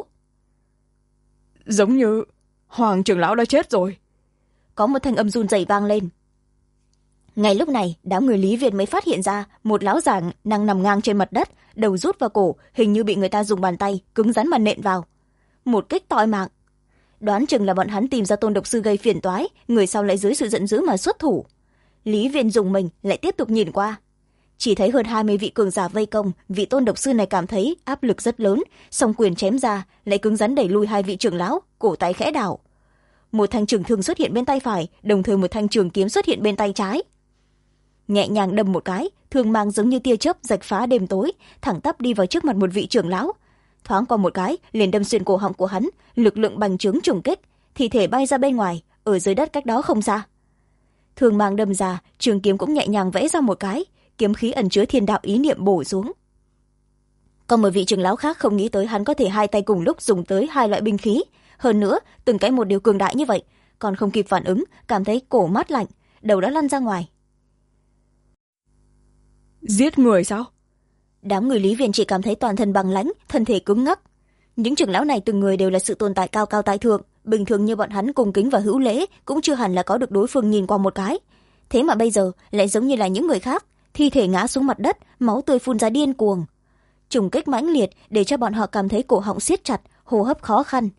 Giống như hoàng trưởng lão đã chết rồi. Có một thanh âm run rẩy vang lên. Ngay lúc này, đám người Lý Việt mới phát hiện ra một lão già đang nằm ngang trên mặt đất, đầu rút vào cổ, hình như bị người ta dùng bàn tay cứng rắn mà nện vào. Một kích toi mạng. Đoán chừng là bọn hắn tìm ra tôn độc sư gây phiền toái, người sau lại dưới sự giận dữ mà xuất thủ. Lý Viên dùng mình lại tiếp tục nhìn qua. Chỉ thấy hơn 20 vị cường giả vây công, vị tôn độc sư này cảm thấy áp lực rất lớn, song quyền chém ra, lại cứng rắn đẩy lui 2 vị trưởng lão, cổ tay khẽ đảo. Một thanh trường thương xuất hiện bên tay phải, đồng thời một thanh trường kiếm xuất hiện bên tay trái. Nhẹ nhàng đâm một cái, thương mang giống như tia chớp rạch phá đêm tối, thẳng tắp đi vào trước mặt một vị trưởng lão. Thoáng qua một cái, liền đâm xuyên cổ họng của hắn, lực lượng bành trướng trùng kích, thi thể bay ra bên ngoài, ở dưới đất cách đó không xa. Thương mang đâm ra, trường kiếm cũng nhẹ nhàng vẽ ra một cái, kiếm khí ẩn chứa thiên đạo ý niệm bổ xuống. Còn một vị trưởng lão khác không nghĩ tới hắn có thể 2 tay cùng lúc dùng tới 2 loại binh khí, hơn nữa từng cái một điều cường đại như vậy, còn không kịp phản ứng, cảm thấy cổ mát lạnh, đầu đã lăn ra ngoài. Giết người sao? đám người Lý Viên chỉ cảm thấy toàn thân băng lãnh, thân thể cứng ngắc. Những trưởng lão này từng người đều là sự tồn tại cao cao tại thượng, bình thường như bọn hắn cung kính và hữu lễ cũng chưa hẳn là có được đối phương nhìn qua một cái. Thế mà bây giờ lại giống như là những người khác, thi thể ngã xuống mặt đất, máu tươi phun ra điên cuồng. Trùng kích mãnh liệt để cho bọn họ cảm thấy cổ họng siết chặt, hô hấp khó khăn.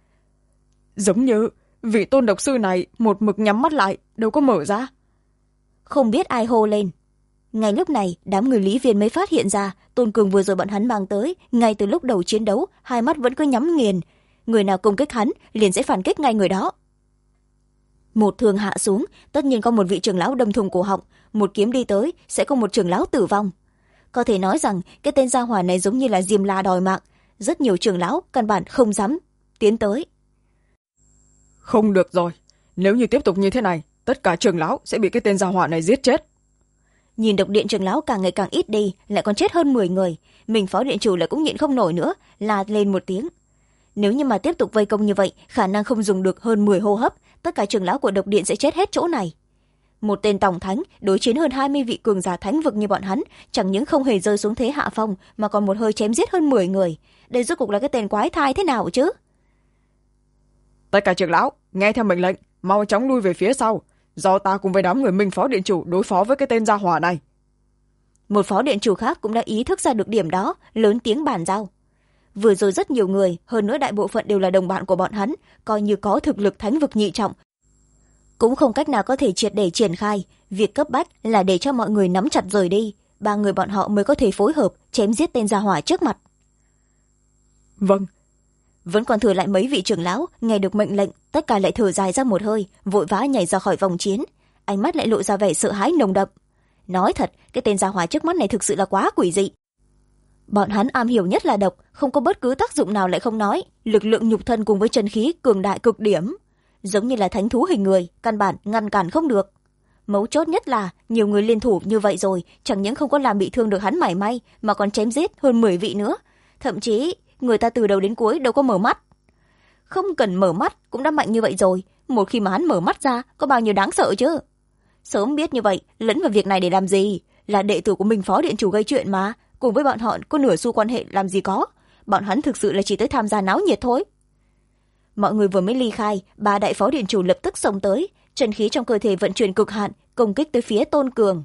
Giống như vị tôn độc sư này một mực nhắm mắt lại, đâu có mở ra. Không biết ai hô lên. Ngay lúc này, đám người Lý Viên mới phát hiện ra Tôn Cường vừa rồi bọn hắn mang tới, ngay từ lúc đầu chiến đấu, hai mắt vẫn cứ nhắm nghiền. Người nào công kích hắn, liền sẽ phản kích ngay người đó. Một thương hạ xuống, tất nhiên có một vị trưởng lão đâm thủng cổ họng, một kiếm đi tới, sẽ có một trưởng lão tử vong. Có thể nói rằng, cái tên gia hỏa này giống như là Diêm La đòi mạng. Rất nhiều trưởng lão, căn bản không dám tiến tới. Không được rồi, nếu như tiếp tục như thế này, tất cả trưởng lão sẽ bị cái tên gia hỏa này giết chết. Nhìn độc điện trưởng lão càng ngày càng ít đi, lại còn chết hơn 10 người. Mình phó điện chủ lại cũng nhịn không nổi nữa, la lên một tiếng. Nếu như mà tiếp tục vây công như vậy, khả năng không dùng được hơn 10 hô hấp, tất cả trưởng lão của độc điện sẽ chết hết chỗ này. Một tên tổng thánh đối chiến hơn 20 vị cường giả thánh vực như bọn hắn, chẳng những không hề rơi xuống thế hạ phong, mà còn một hơi chém giết hơn 10 người. Đây rốt cuộc là cái tên quái thai thế nào chứ? Tất cả trưởng lão, nghe theo mệnh lệnh, mau chóng lui về phía sau, do ta cùng với đám người Minh phó điện chủ đối phó với cái tên gia hỏa này. Một phó điện chủ khác cũng đã ý thức ra được điểm đó, lớn tiếng bàn giao. Vừa rồi rất nhiều người, hơn nữa đại bộ phận đều là đồng bạn của bọn hắn, coi như có thực lực thánh vực nhị trọng, cũng không cách nào có thể triệt để triển khai. Việc cấp bách là để cho mọi người nắm chặt rời đi, ba người bọn họ mới có thể phối hợp chém giết tên gia hỏa trước mặt. Vâng. Vẫn còn thừa lại mấy vị trưởng lão, nghe được mệnh lệnh, tất cả lại thở dài ra một hơi, vội vã nhảy ra khỏi vòng chiến, ánh mắt lại lộ ra vẻ sợ hãi nồng đậm. Nói thật, cái tên gia hỏa trước mắt này thực sự là quá quỷ dị. Bọn hắn am hiểu nhất là độc, không có bất cứ tác dụng nào lại không nói, lực lượng nhục thân cùng với chân khí cường đại cực điểm, giống như là thánh thú hình người, căn bản ngăn cản không được. Mấu chốt nhất là nhiều người liên thủ như vậy rồi, chẳng những không có làm bị thương được hắn mảy may, mà còn chém giết hơn 10 vị nữa. Thậm chí người ta từ đầu đến cuối đâu có mở mắt. Không cần mở mắt cũng đã mạnh như vậy rồi, một khi mà hắn mở mắt ra có bao nhiêu đáng sợ chứ. Sớm biết như vậy, lẫn vào việc này để làm gì? Là đệ tử của mình phó điện chủ gây chuyện mà, cùng với bọn họ có nửa xu quan hệ làm gì có. Bọn hắn thực sự là chỉ tới tham gia náo nhiệt thôi. Mọi người vừa mới ly khai, ba đại phó điện chủ lập tức xông tới, chân khí trong cơ thể vận chuyển cực hạn, công kích tới phía Tôn Cường.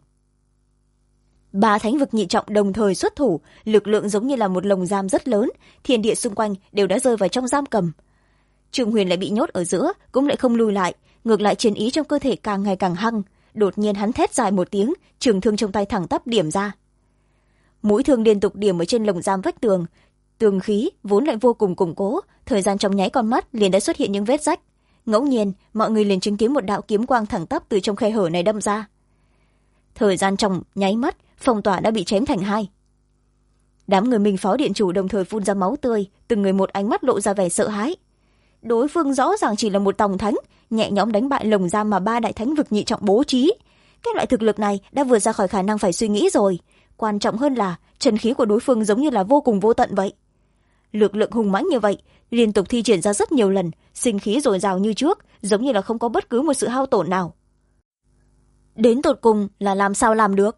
Ba thánh vực nhị trọng đồng thời xuất thủ, lực lượng giống như là một lồng giam rất lớn, thiên địa xung quanh đều đã rơi vào trong giam cầm. Trương Huyền lại bị nhốt ở giữa, cũng lại không lùi lại, ngược lại chiến ý trong cơ thể càng ngày càng hăng. Đột nhiên hắn thét dài một tiếng, trường thương trong tay thẳng tắp điểm ra. Mũi thương liên tục điểm ở trên lồng giam vách tường, tường khí vốn lại vô cùng củng cố, thời gian trong nháy con mắt liền đã xuất hiện những vết rách. Ngẫu nhiên mọi người liền chứng kiến một đạo kiếm quang thẳng tắp từ trong khe hở này đâm ra. Thời gian trong nháy mắt, phong tỏa đã bị chém thành hai. Đám người Minh phó điện chủ đồng thời phun ra máu tươi, từng người một ánh mắt lộ ra vẻ sợ hãi. Đối phương rõ ràng chỉ là một tòng thánh, nhẹ nhõm đánh bại lồng giam mà ba đại thánh vực nhị trọng bố trí. Cái loại thực lực này đã vượt ra khỏi khả năng phải suy nghĩ rồi. Quan trọng hơn là chân khí của đối phương giống như là vô cùng vô tận vậy. Lực lượng hùng mãnh như vậy, liên tục thi triển ra rất nhiều lần, sinh khí dồi dào như trước, giống như là không có bất cứ một sự hao tổn nào. Đến tột cùng là làm sao làm được?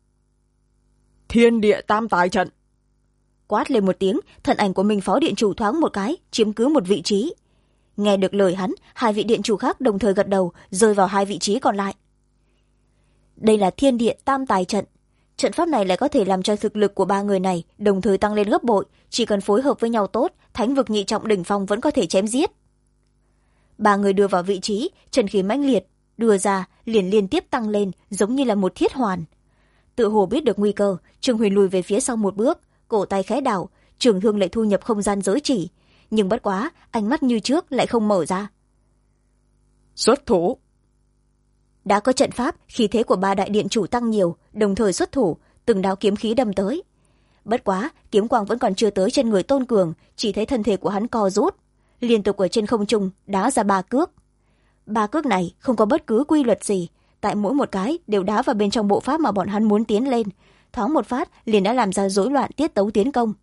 Thiên địa tam tài trận. Quát lên một tiếng, thân ảnh của mình phó điện chủ thoáng một cái, chiếm cứ một vị trí. Nghe được lời hắn, hai vị điện chủ khác đồng thời gật đầu, rơi vào hai vị trí còn lại. Đây là thiên địa tam tài trận. Trận pháp này lại có thể làm cho thực lực của ba người này đồng thời tăng lên gấp bội, chỉ cần phối hợp với nhau tốt, thánh vực nhị trọng đỉnh phong vẫn có thể chém giết. Ba người đưa vào vị trí, chân khí mãnh liệt, đưa ra liền liên tiếp tăng lên, giống như là một thiết hoàn. Tự hồ biết được nguy cơ, Trương Huyền lùi về phía sau một bước, cổ tay khẽ đảo, trường thương lại thu nhập không gian giới chỉ, nhưng bất quá, ánh mắt như trước lại không mở ra. Xuất thủ. Đã có trận pháp, khí thế của ba đại điện chủ tăng nhiều, đồng thời xuất thủ, từng đạo kiếm khí đâm tới. Bất quá, kiếm quang vẫn còn chưa tới trên người Tôn Cường, chỉ thấy thân thể của hắn co rút, liên tục ở trên không trung đá ra ba cước. Ba cước này không có bất cứ quy luật gì, tại mỗi một cái đều đá vào bên trong bộ pháp mà bọn hắn muốn tiến lên, thoáng một phát liền đã làm ra rối loạn tiết tấu tiến công.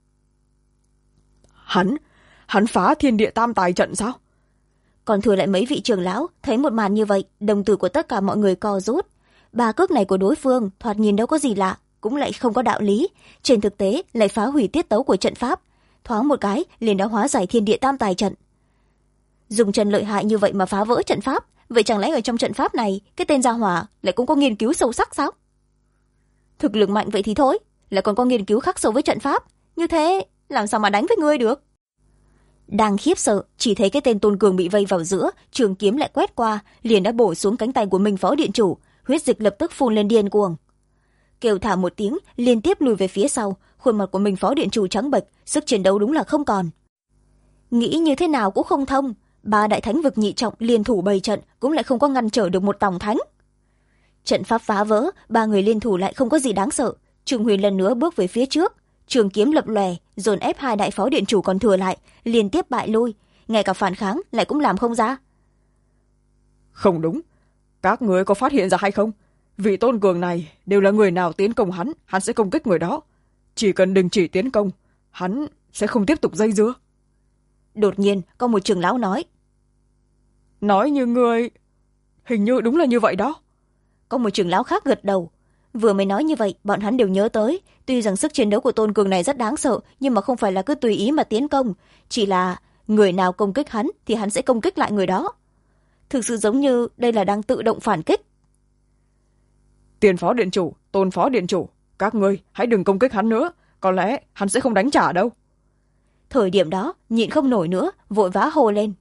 Hắn phá thiên địa tam tài trận sao? Còn thừa lại mấy vị trưởng lão, thấy một màn như vậy, đồng tử của tất cả mọi người co rút. Ba cước này của đối phương thoạt nhìn đâu có gì lạ, cũng lại không có đạo lý, trên thực tế lại phá hủy tiết tấu của trận pháp, thoáng một cái liền đã hóa giải thiên địa tam tài trận. Dùng chân lợi hại như vậy mà phá vỡ trận pháp, vậy chẳng lẽ ở trong trận pháp này cái tên gia hỏa lại cũng có nghiên cứu sâu sắc sao? Thực lực mạnh vậy thì thôi, lại còn có nghiên cứu khắc sâu với trận pháp, như thế làm sao mà đánh với ngươi được? Đang khiếp sợ, chỉ thấy cái tên Tôn Cường bị vây vào giữa, trường kiếm lại quét qua, liền đã bổ xuống cánh tay của Minh Phó Điện Chủ, huyết dịch lập tức phun lên điên cuồng. Kêu thả một tiếng, liên tiếp lùi về phía sau, khuôn mặt của Minh Phó Điện Chủ trắng bệch, sức chiến đấu đúng là không còn. Nghĩ như thế nào cũng không thông, ba đại thánh vực nhị trọng liên thủ bày trận cũng lại không có ngăn trở được một tòng thánh. Trận pháp phá vỡ, ba người liên thủ lại không có gì đáng sợ. Trương Huyền lần nữa bước về phía trước, trường kiếm lập lòe, dồn ép hai đại phó điện chủ còn thừa lại, liên tiếp bại lui, ngay cả phản kháng lại cũng làm không ra. Không đúng, các người có phát hiện ra hay không? Vị Tôn Cường này đều là người nào tiến công hắn sẽ công kích người đó. Chỉ cần đình chỉ tiến công, hắn sẽ không tiếp tục dây dưa. Đột nhiên có một trưởng lão nói như người, hình như đúng là như vậy đó. Có một trưởng lão khác gật đầu. Vừa mới nói như vậy, bọn hắn đều nhớ tới, tuy rằng sức chiến đấu của Tôn Cường này rất đáng sợ, nhưng mà không phải là cứ tùy ý mà tiến công, chỉ là người nào công kích hắn thì hắn sẽ công kích lại người đó. Thực sự giống như đây là đang tự động phản kích. Tiền phó điện chủ, Tôn phó điện chủ, các ngươi hãy đừng công kích hắn nữa, có lẽ hắn sẽ không đánh trả đâu. Thời điểm đó nhịn không nổi nữa, vội vã hô lên.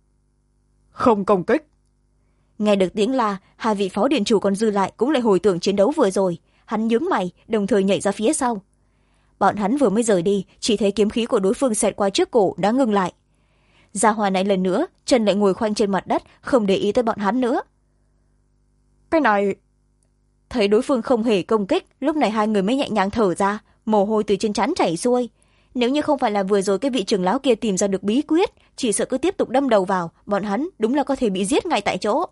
Không công kích. Nghe được tiếng la, hai vị phó điện chủ còn dư lại cũng lại hồi tưởng chiến đấu vừa rồi, hắn nhướng mày, đồng thời nhảy ra phía sau. Bọn hắn vừa mới rời đi, chỉ thấy kiếm khí của đối phương xẹt qua trước cổ đã ngừng lại. Gia Hòa này lần nữa, chân lại ngồi khoanh trên mặt đất, không để ý tới bọn hắn nữa. Cái này... Thấy đối phương không hề công kích, lúc này hai người mới nhẹ nhàng thở ra, mồ hôi từ trên trán chảy xuôi. Nếu như không phải là vừa rồi cái vị trưởng lão kia tìm ra được bí quyết, chỉ sợ cứ tiếp tục đâm đầu vào, bọn hắn đúng là có thể bị giết ngay tại chỗ.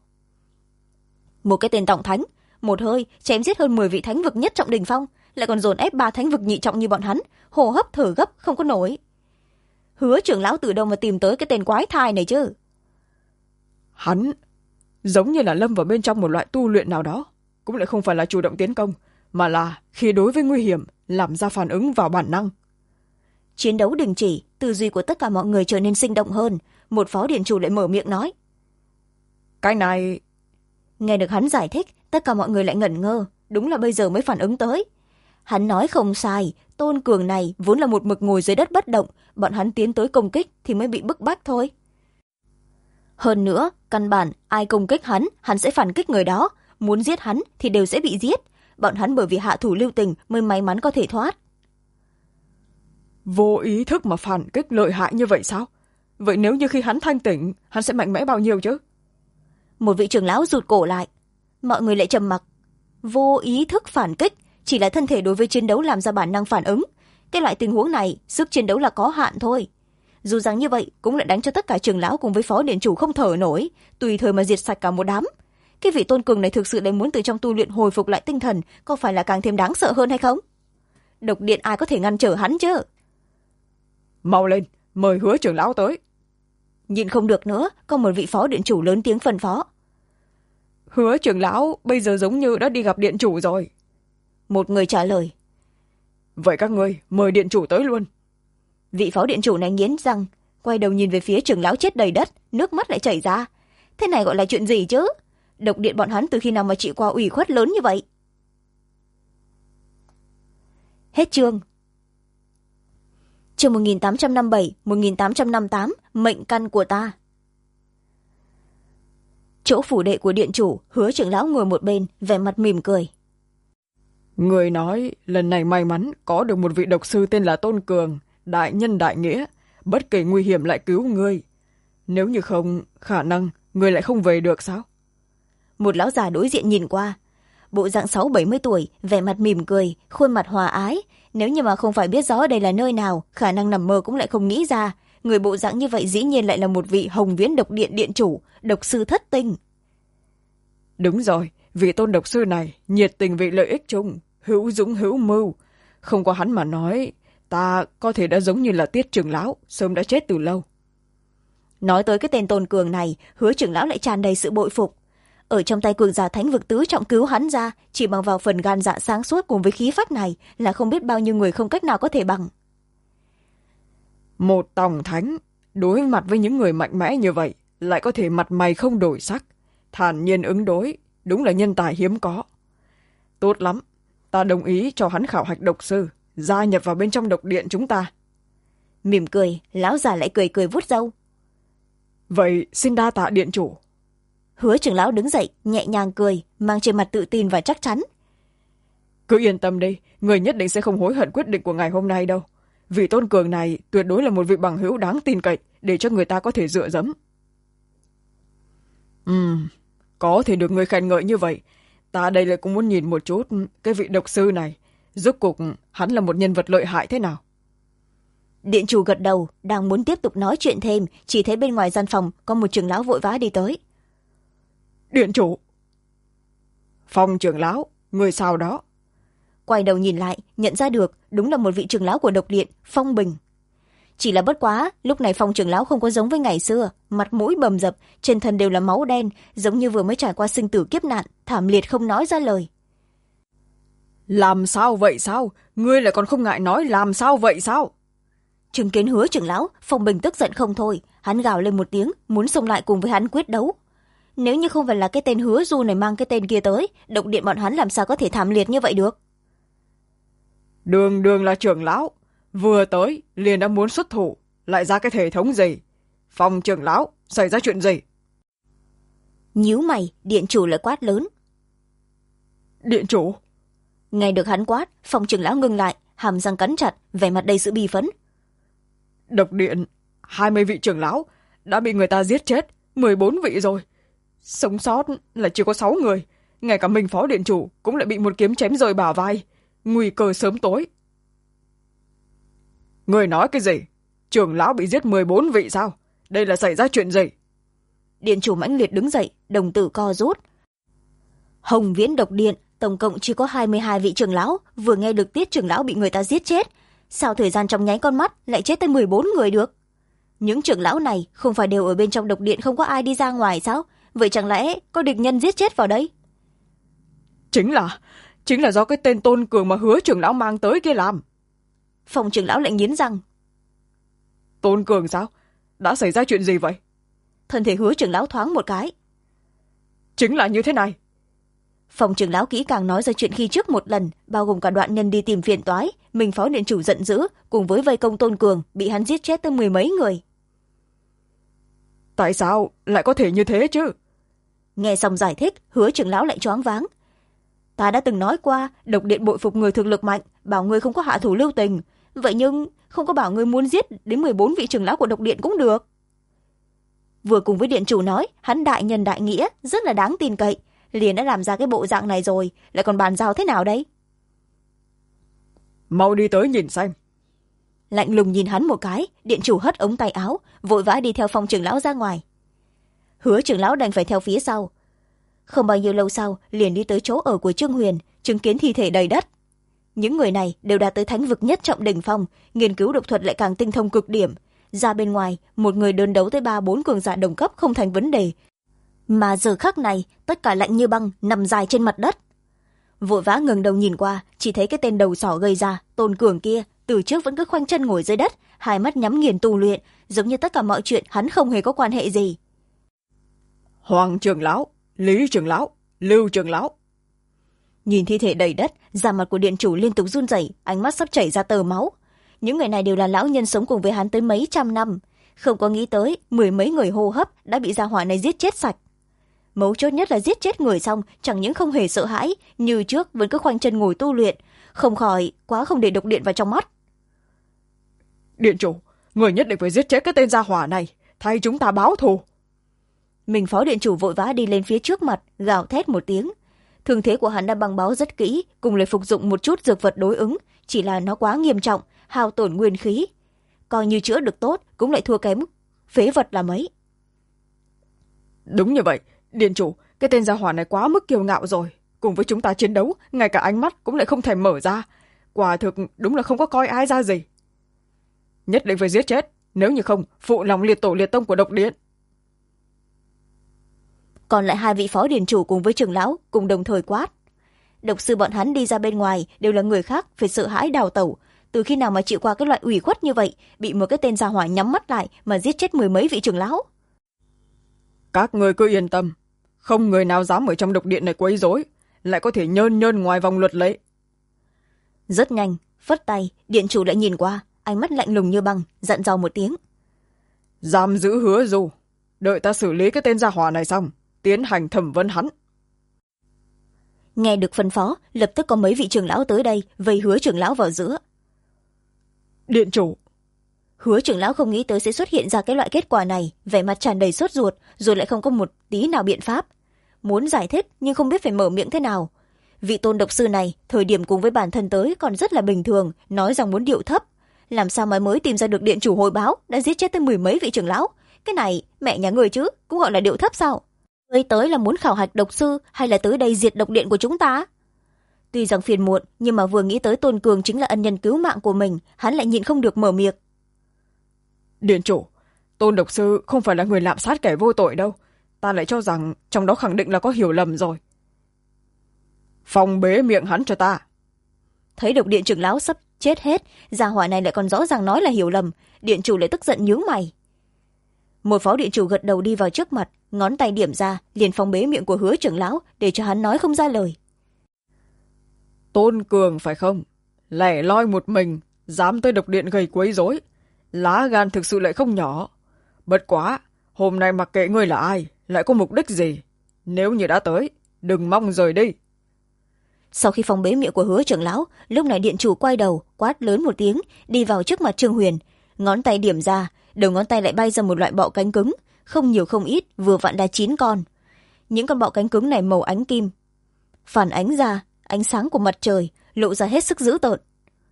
Một cái tên tổng thánh, một hơi chém giết hơn 10 vị thánh vực nhất trọng đỉnh phong, lại còn dồn ép 3 thánh vực nhị trọng như bọn hắn, hô hấp thở gấp không có nổi. Hứa trưởng lão từ đâu mà tìm tới cái tên quái thai này chứ? Hắn giống như là lâm vào bên trong một loại tu luyện nào đó, cũng lại không phải là chủ động tiến công, mà là khi đối với nguy hiểm làm ra phản ứng vào bản năng. Chiến đấu đình chỉ, tư duy của tất cả mọi người trở nên sinh động hơn. Một phó điện chủ lại mở miệng nói. Cái này... Nghe được hắn giải thích, tất cả mọi người lại ngẩn ngơ, đúng là bây giờ mới phản ứng tới. Hắn nói không sai, Tôn Cường này vốn là một mực ngồi dưới đất bất động, bọn hắn tiến tới công kích thì mới bị bức bách thôi. Hơn nữa, căn bản ai công kích hắn sẽ phản kích người đó, muốn giết hắn thì đều sẽ bị giết. Bọn hắn bởi vì hạ thủ lưu tình mới may mắn có thể thoát. Vô ý thức mà phản kích lợi hại như vậy sao? Vậy nếu như khi hắn thanh tỉnh, hắn sẽ mạnh mẽ bao nhiêu chứ? Một vị trưởng lão rụt cổ lại. Mọi người lại trầm mặc. Vô ý thức phản kích, chỉ là thân thể đối với chiến đấu làm ra bản năng phản ứng. Cái loại tình huống này, sức chiến đấu là có hạn thôi. Dù rằng như vậy, cũng lại đánh cho tất cả trưởng lão cùng với phó điện chủ không thở nổi, tùy thời mà diệt sạch cả một đám. Cái vị Tôn Cường này thực sự lại muốn từ trong tu luyện hồi phục lại tinh thần, có phải là càng thêm đáng sợ hơn hay không? Độc điện ai có thể ngăn trở hắn chứ? Mau lên, mời Hứa trưởng lão tới. Nhìn không được nữa, có một vị phó điện chủ lớn tiếng phân phó. Hứa trưởng lão bây giờ giống như đã đi gặp điện chủ rồi. Một người trả lời. Vậy các ngươi mời điện chủ tới luôn. Vị phó điện chủ này nghiến răng, quay đầu nhìn về phía trưởng lão chết đầy đất, nước mắt lại chảy ra. Thế này gọi là chuyện gì chứ? Độc điện bọn hắn từ khi nào mà chịu qua ủy khuất lớn như vậy? Hết chương. Chương 1857-1858, mệnh căn của ta. Chỗ phủ đệ của điện chủ, Hứa trưởng lão ngồi một bên, vẻ mặt mỉm cười. Người nói lần này may mắn có được một vị độc sư tên là Tôn Cường, đại nhân đại nghĩa, bất kể nguy hiểm lại cứu ngươi. Nếu như không, khả năng ngươi lại không về được sao? Một lão già đối diện nhìn qua, bộ dạng 60-70 tuổi, vẻ mặt mỉm cười, khuôn mặt hòa ái. Nếu như mà không phải biết rõ đây là nơi nào, khả năng nằm mơ cũng lại không nghĩ ra. Người bộ dạng như vậy dĩ nhiên lại là một vị Hồng Viễn độc điện điện chủ, độc sư thất tinh. Đúng rồi, vị Tôn độc sư này nhiệt tình vì lợi ích chung, hữu dũng hữu mưu. Không có hắn mà nói, ta có thể đã giống như là Tiết trưởng lão, sớm đã chết từ lâu. Nói tới cái tên Tôn Cường này, Hứa trưởng lão lại tràn đầy sự bội phục. ở trong tay cường giả thánh vực tứ trọng cứu hắn ra, chỉ bằng vào phần gan dạ sáng suốt cùng với khí phách này là không biết bao nhiêu người không cách nào có thể bằng. Một tổng thánh đối mặt với những người mạnh mẽ như vậy lại có thể mặt mày không đổi sắc, thản nhiên ứng đối, đúng là nhân tài hiếm có. Tốt lắm, ta đồng ý cho hắn khảo hạch độc sư, gia nhập vào bên trong độc điện chúng ta. Mỉm cười, lão già lại cười cười vuốt râu. Vậy xin đa tạ điện chủ. Hứa trưởng lão đứng dậy, nhẹ nhàng cười, mang trên mặt tự tin và chắc chắn. Cứ yên tâm đi, người nhất định sẽ không hối hận quyết định của ngày hôm nay đâu. Vị Tôn Cường này tuyệt đối là một vị bằng hữu đáng tin cậy để cho người ta có thể dựa dẫm. Có thể được người khen ngợi như vậy, ta đây lại cũng muốn nhìn một chút cái vị độc sư này, rốt cuộc hắn là một nhân vật lợi hại thế nào. Điện chủ gật đầu, đang muốn tiếp tục nói chuyện thêm, chỉ thấy bên ngoài gian phòng có một trưởng lão vội vã đi tới. Điện chủ. Phong trưởng lão, người sao đó? Quay đầu nhìn lại, nhận ra được đúng là một vị trưởng lão của độc điện, Phong Bình. Chỉ là bất quá, lúc này Phong trưởng lão không có giống với ngày xưa, mặt mũi bầm dập, trên thân đều là máu đen, giống như vừa mới trải qua sinh tử kiếp nạn, thảm liệt không nói ra lời. Làm sao vậy sao? Ngươi lại còn không ngại nói làm sao vậy sao? Chứng kiến Hứa trưởng lão, Phong Bình tức giận không thôi, hắn gào lên một tiếng, muốn xông lại cùng với hắn quyết đấu. Nếu như không phải là cái tên Hứa Du này mang cái tên kia tới, độc điện bọn hắn làm sao có thể thảm liệt như vậy được? Đường đường là trưởng lão, vừa tới liền đã muốn xuất thủ, lại ra cái thể thống gì? Phong trưởng lão, xảy ra chuyện gì? Nhíu mày, điện chủ lại quát lớn. Điện chủ? Nghe được hắn quát, Phong trưởng lão ngừng lại, hàm răng cắn chặt, vẻ mặt đầy sự bi phẫn. Độc điện, 20 vị trưởng lão đã bị người ta giết chết, 14 vị rồi. Sống sót là chỉ có 6 người, ngay cả mình phó điện chủ cũng lại bị một kiếm chém rời bả vai, nguy cơ sớm tối. Người nói cái gì? Trưởng lão bị giết 14 vị sao? Đây là xảy ra chuyện gì? Điện chủ mãnh liệt đứng dậy, đồng tử co rút. Hồng Viễn độc điện tổng cộng chỉ có 22 vị trưởng lão, vừa nghe được Tiết trưởng lão bị người ta giết chết, sao thời gian trong nháy con mắt lại chết tới 14 người được? Những trưởng lão này không phải đều ở bên trong độc điện, không có ai đi ra ngoài sao? Vậy chẳng lẽ có địch nhân giết chết vào đây? Chính là do cái tên Tôn Cường mà Hứa trưởng lão mang tới kia làm. Phong trưởng lão lại nghiến răng. Tôn Cường sao? Đã xảy ra chuyện gì vậy? Thân thể Hứa trưởng lão thoáng một cái. Chính là như thế này. Phong trưởng lão kỹ càng nói ra chuyện khi trước một lần, bao gồm cả đoạn nhân đi tìm phiền toái, mình phó điện chủ giận dữ, cùng với vây công Tôn Cường, bị hắn giết chết tới 10 mấy người. Tại sao lại có thể như thế chứ? Nghe xong giải thích, Hứa trưởng lão lại choáng váng. Ta đã từng nói qua, độc điện bội phục người thực lực mạnh, bảo ngươi không có hạ thủ lưu tình. Vậy nhưng, không có bảo ngươi muốn giết đến 14 vị trưởng lão của độc điện cũng được. Vừa cùng với điện chủ nói, hắn đại nhân đại nghĩa, rất là đáng tin cậy. Liền đã làm ra cái bộ dạng này rồi, lại còn bàn giao thế nào đây? Mau đi tới nhìn xem. Lạnh lùng nhìn hắn một cái, điện chủ hất ống tay áo, vội vã đi theo Phong trưởng lão ra ngoài. Hứa trưởng lão đành phải theo phía sau. Không bao nhiêu lâu sau, liền đi tới chỗ ở của Trương Huyền, chứng kiến thi thể đầy đất. Những người này đều đạt tới thánh vực nhất trọng đỉnh phong, nghiên cứu độc thuật lại càng tinh thông cực điểm. Ra bên ngoài, một người đơn đấu tới 3-4 cường giả đồng cấp không thành vấn đề. Mà giờ khắc này, tất cả lạnh như băng, nằm dài trên mặt đất. Vội vã ngẩng đầu nhìn qua, chỉ thấy cái tên đầu sỏ gây ra, Tôn Cường kia, từ trước vẫn cứ khoanh chân ngồi dưới đất, hai mắt nhắm nghiền tu luyện, giống như tất cả mọi chuyện hắn không hề có quan hệ gì. Hoàng trưởng lão, Lý trưởng lão, Lưu trưởng lão. Nhìn thi thể đầy đất, da mặt của điện chủ liên tục run rẩy, ánh mắt sắp chảy ra tờ máu. Những người này đều là lão nhân sống cùng với hắn tới mấy trăm năm, không có nghĩ tới 10 mấy người hô hấp đã bị gia hỏa này giết chết sạch. Mấu chốt nhất là giết chết người xong chẳng những không hề sợ hãi, như trước vẫn cứ khoanh chân ngồi tu luyện, không khỏi quá không để độc điện vào trong mắt. Điện chủ, người nhất định phải giết chết cái tên gia hỏa này, thay chúng ta báo thù. Mình phó điện chủ vội vã đi lên phía trước mặt, gào thét một tiếng. Thương thế của hắn đã băng bó rất kỹ, cùng lại phục dụng một chút dược vật đối ứng, chỉ là nó quá nghiêm trọng, hao tổn nguyên khí. Coi như chữa được tốt, cũng lại thua kém phế vật là mấy. Đúng như vậy, điện chủ, cái tên gia hỏa này quá mức kiêu ngạo rồi. Cùng với chúng ta chiến đấu, ngay cả ánh mắt cũng lại không thèm mở ra. Quả thực đúng là không có coi ai ra gì. Nhất định phải giết chết, nếu như không, phụ lòng liệt tổ liệt tông của độc điện. Còn lại hai vị phó điền chủ cùng với trưởng lão cùng đồng thời quát. Độc sư bọn hắn đi ra bên ngoài đều là người khác phải sợ hãi đào tẩu. Từ khi nào mà chịu qua cái loại ủy khuất như vậy, bị một cái tên gia hỏa nhắm mắt lại mà giết chết 10 mấy vị trưởng lão. Các người cứ yên tâm, không người nào dám ở trong độc điện này quấy rối, lại có thể nhơn nhơn ngoài vòng luật lệ. Rất nhanh, phất tay, điện chủ lại nhìn qua, ánh mắt lạnh lùng như băng, dặn dò một tiếng. Giam giữ Hứa Du, đợi ta xử lý cái tên gia hỏa này xong, tiến hành thẩm vấn hắn. Nghe được phân phó, lập tức có mấy vị trưởng lão tới đây, vây Hứa trưởng lão vào giữa. Điện chủ. Hứa trưởng lão không nghĩ tới sẽ xuất hiện ra cái loại kết quả này, vẻ mặt tràn đầy sốt ruột, rồi lại không có một tí nào biện pháp. Muốn giải thích nhưng không biết phải mở miệng thế nào. Vị tôn độc sư này, thời điểm cùng với bản thân tới còn rất là bình thường, nói rằng muốn điệu thấp. Làm sao mà mới tìm ra được điện chủ hồi báo, đã giết chết tới 10 mấy vị trưởng lão. Cái này, mẹ nhà người chứ, cũng gọi là điệu thấp sao? Ngươi tới là muốn khảo hạch độc sư, hay là tới đây diệt độc điện của chúng ta? Tuy rằng phiền muộn, nhưng mà vừa nghĩ tới Tôn Cường chính là ân nhân cứu mạng của mình, hắn lại nhịn không được mở miệng. Điện chủ, Tôn độc sư không phải là người lạm sát kẻ vô tội đâu. Ta lại cho rằng trong đó khẳng định là có hiểu lầm rồi. Phong bế miệng hắn cho ta. Thấy độc điện trưởng lão sắp chết hết, gia hỏa này lại còn rõ ràng nói là hiểu lầm, điện chủ lại tức giận nhướng mày. Một phó điện chủ gật đầu đi vào trước mặt, ngón tay điểm ra, liền phong bế miệng của Hứa trưởng lão để cho hắn nói không ra lời. Tôn Cường phải không? Lẻ loi một mình, dám tới độc điện gây quấy rối, lá gan thực sự lại không nhỏ. Bất quá, hôm nay mặc kệ ngươi là ai, lại có mục đích gì, nếu như đã tới, đừng mong rời đi. Sau khi phong bế miệng của Hứa trưởng lão, lúc này điện chủ quay đầu, quát lớn một tiếng, đi vào trước mặt Trương Huyền, ngón tay điểm ra, đầu ngón tay lại bay ra một loại bọ cánh cứng, không nhiều không ít, vừa vặn là 9 con. Những con bọ cánh cứng này màu ánh kim, phản ánh ra ánh sáng của mặt trời, lộ ra hết sức dữ tợn.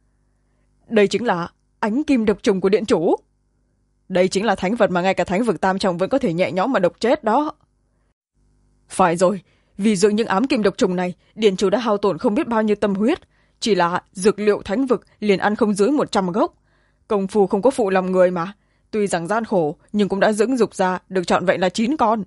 Đây chính là ánh kim độc trùng của điện chủ. Đây chính là thánh vật mà ngay cả thánh vực tam trọng vẫn có thể nhẹ nhõm mà độc chết đó. Phải rồi, vì dưỡng những ám kim độc trùng này, điện chủ đã hao tổn không biết bao nhiêu tâm huyết. Chỉ là dược liệu thánh vực liền ăn không dưới 100 gốc. Công phu không có phụ lòng người mà. Tuy rằng gian khổ, nhưng cũng đã dưỡng dục ra được trọn vẹn là 9 con.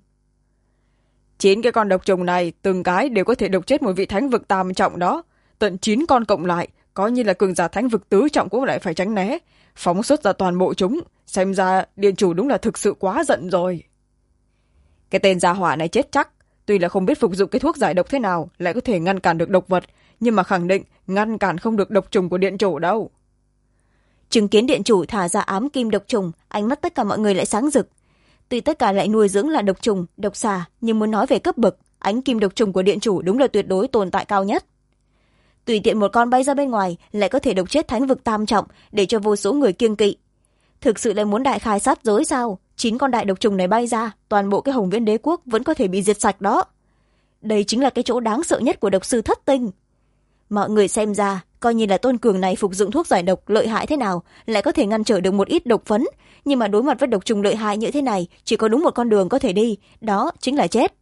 9 cái con độc trùng này, từng cái đều có thể độc chết một vị thánh vực tam trọng đó. Tận 9 con cộng lại, coi như là cường giả thánh vực tứ trọng cũng lại phải tránh né. Phóng xuất ra toàn bộ chúng, xem ra điện chủ đúng là thực sự quá giận rồi. Cái tên gia hỏa này chết chắc. Tuy là không biết phục dụng cái thuốc giải độc thế nào lại có thể ngăn cản được độc vật, nhưng mà khẳng định ngăn cản không được độc trùng của điện chủ đâu. Chứng kiến điện chủ thả ra ám kim độc trùng, ánh mắt tất cả mọi người lại sáng rực. Tuy tất cả lại nuôi dưỡng là độc trùng, độc xà, nhưng muốn nói về cấp bậc, ánh kim độc trùng của điện chủ đúng là tuyệt đối tồn tại cao nhất. Tùy tiện một con bay ra bên ngoài lại có thể độc chết thánh vực tam trọng, để cho vô số người kiêng kỵ. Thực sự lại muốn đại khai sát giới sao? 9 con đại độc trùng này bay ra, toàn bộ cái Hồng Viễn đế quốc vẫn có thể bị diệt sạch đó. Đây chính là cái chỗ đáng sợ nhất của độc sư thất tinh. Mọi người xem ra, coi như là Tôn Cường này phục dụng thuốc giải độc lợi hại thế nào, lại có thể ngăn trở được một ít độc phấn, nhưng mà đối mặt với độc trùng lợi hại như thế này, chỉ có đúng một con đường có thể đi, đó chính là chết.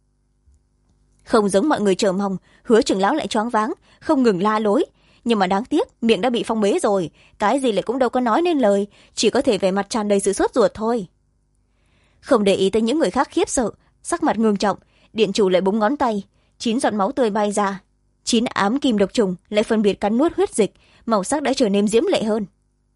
Không giống mọi người chờ mong, Hứa trưởng lão lại choáng váng, không ngừng la lối, nhưng mà đáng tiếc miệng đã bị phong bế rồi, cái gì lại cũng đâu có nói nên lời, chỉ có thể vẻ mặt tràn đầy sự sốt ruột thôi. Không để ý tới những người khác khiếp sợ, sắc mặt ngưng trọng, điện chủ lại búng ngón tay, 9 giọt máu tươi bay ra, 9 ám kim độc trùng lại phân biệt cắn nuốt huyết dịch, màu sắc đã trở nên diễm lệ hơn.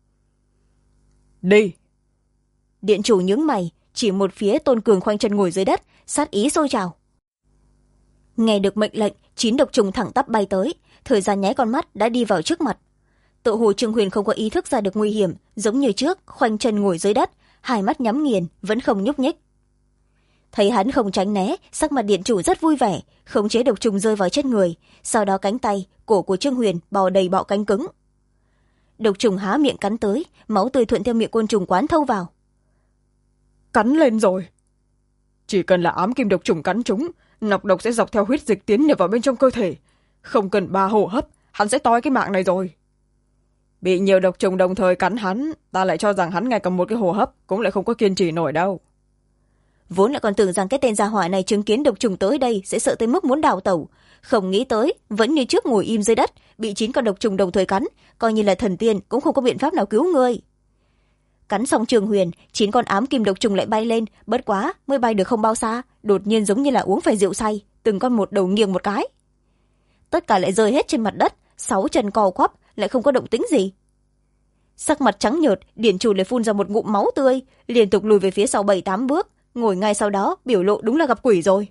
Đi. Điện chủ nhướng mày, chỉ một phía Tôn Cường khoanh chân ngồi dưới đất, sát ý sôi trào. Nghe được mệnh lệnh, 9 độc trùng thẳng tắp bay tới, thời gian nháy con mắt đã đi vào trước mặt. Tự hồ Trương Huyền không có ý thức ra được nguy hiểm, giống như trước khoanh chân ngồi dưới đất, hai mắt nhắm nghiền, vẫn không nhúc nhích. Thấy hắn không tránh né, sắc mặt điện chủ rất vui vẻ, khống chế độc trùng rơi vào trên người, sau đó cánh tay, cổ của Trương Huyền bò đầy bọ cánh cứng. Độc trùng há miệng cắn tới, máu tươi thuận theo miệng côn trùng quán thâu vào. Cắn lên rồi. Chỉ cần là ám kim độc trùng cắn chúng, nọc độc sẽ dọc theo huyết dịch tiến nhập vào bên trong cơ thể. Không cần 3 hô hấp, hắn sẽ toi cái mạng này rồi. Bị nhiều độc trùng đồng thời cắn hắn, ta lại cho rằng hắn ngay cả một cái hô hấp cũng lại không có kiên trì nổi đâu. Vốn lại còn tưởng rằng cái tên gia hỏa này chứng kiến độc trùng tới đây sẽ sợ tới mức muốn đào tẩu, không nghĩ tới vẫn như trước ngồi im dưới đất, bị 9 con độc trùng đồng thời cắn, coi như là thần tiên cũng không có biện pháp nào cứu ngươi. Cắn xong Trường Huyền, 9 con ám kim độc trùng lại bay lên, bất quá mới bay được không bao xa, đột nhiên giống như là uống phải rượu say, từng con một đầu nghiêng một cái. Tất cả lại rơi hết trên mặt đất, 6 chân co quắp, lại không có động tĩnh gì. Sắc mặt trắng nhợt, Điển chủ lại phun ra một ngụm máu tươi, liên tục lùi về phía sau 7-8 bước, ngồi ngay sau đó, biểu lộ đúng là gặp quỷ rồi.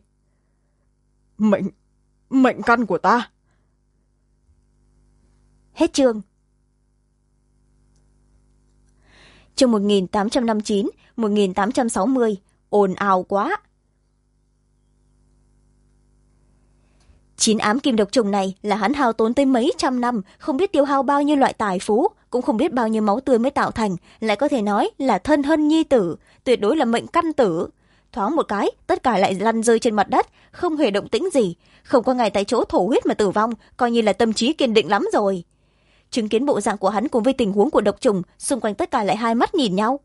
Mệnh căn của ta. Hết chương. Chương 1859, 1860, ồn ào quá. 9 ám kim độc trùng này là hắn hao tốn tới mấy trăm năm, không biết tiêu hao bao nhiêu loại tài phú, cũng không biết bao nhiêu máu tươi mới tạo thành, lại có thể nói là thân hân nhi tử, tuyệt đối là mệnh căn tử. Thoáng một cái, tất cả lại lăn rơi trên mặt đất, không hề động tĩnh gì, không có ngày tại chỗ thổ huyết mà tử vong, coi như là tâm trí kiên định lắm rồi. Chứng kiến bộ dạng của hắn cùng với tình huống của độc trùng, xung quanh tất cả lại hai mắt nhìn nhau.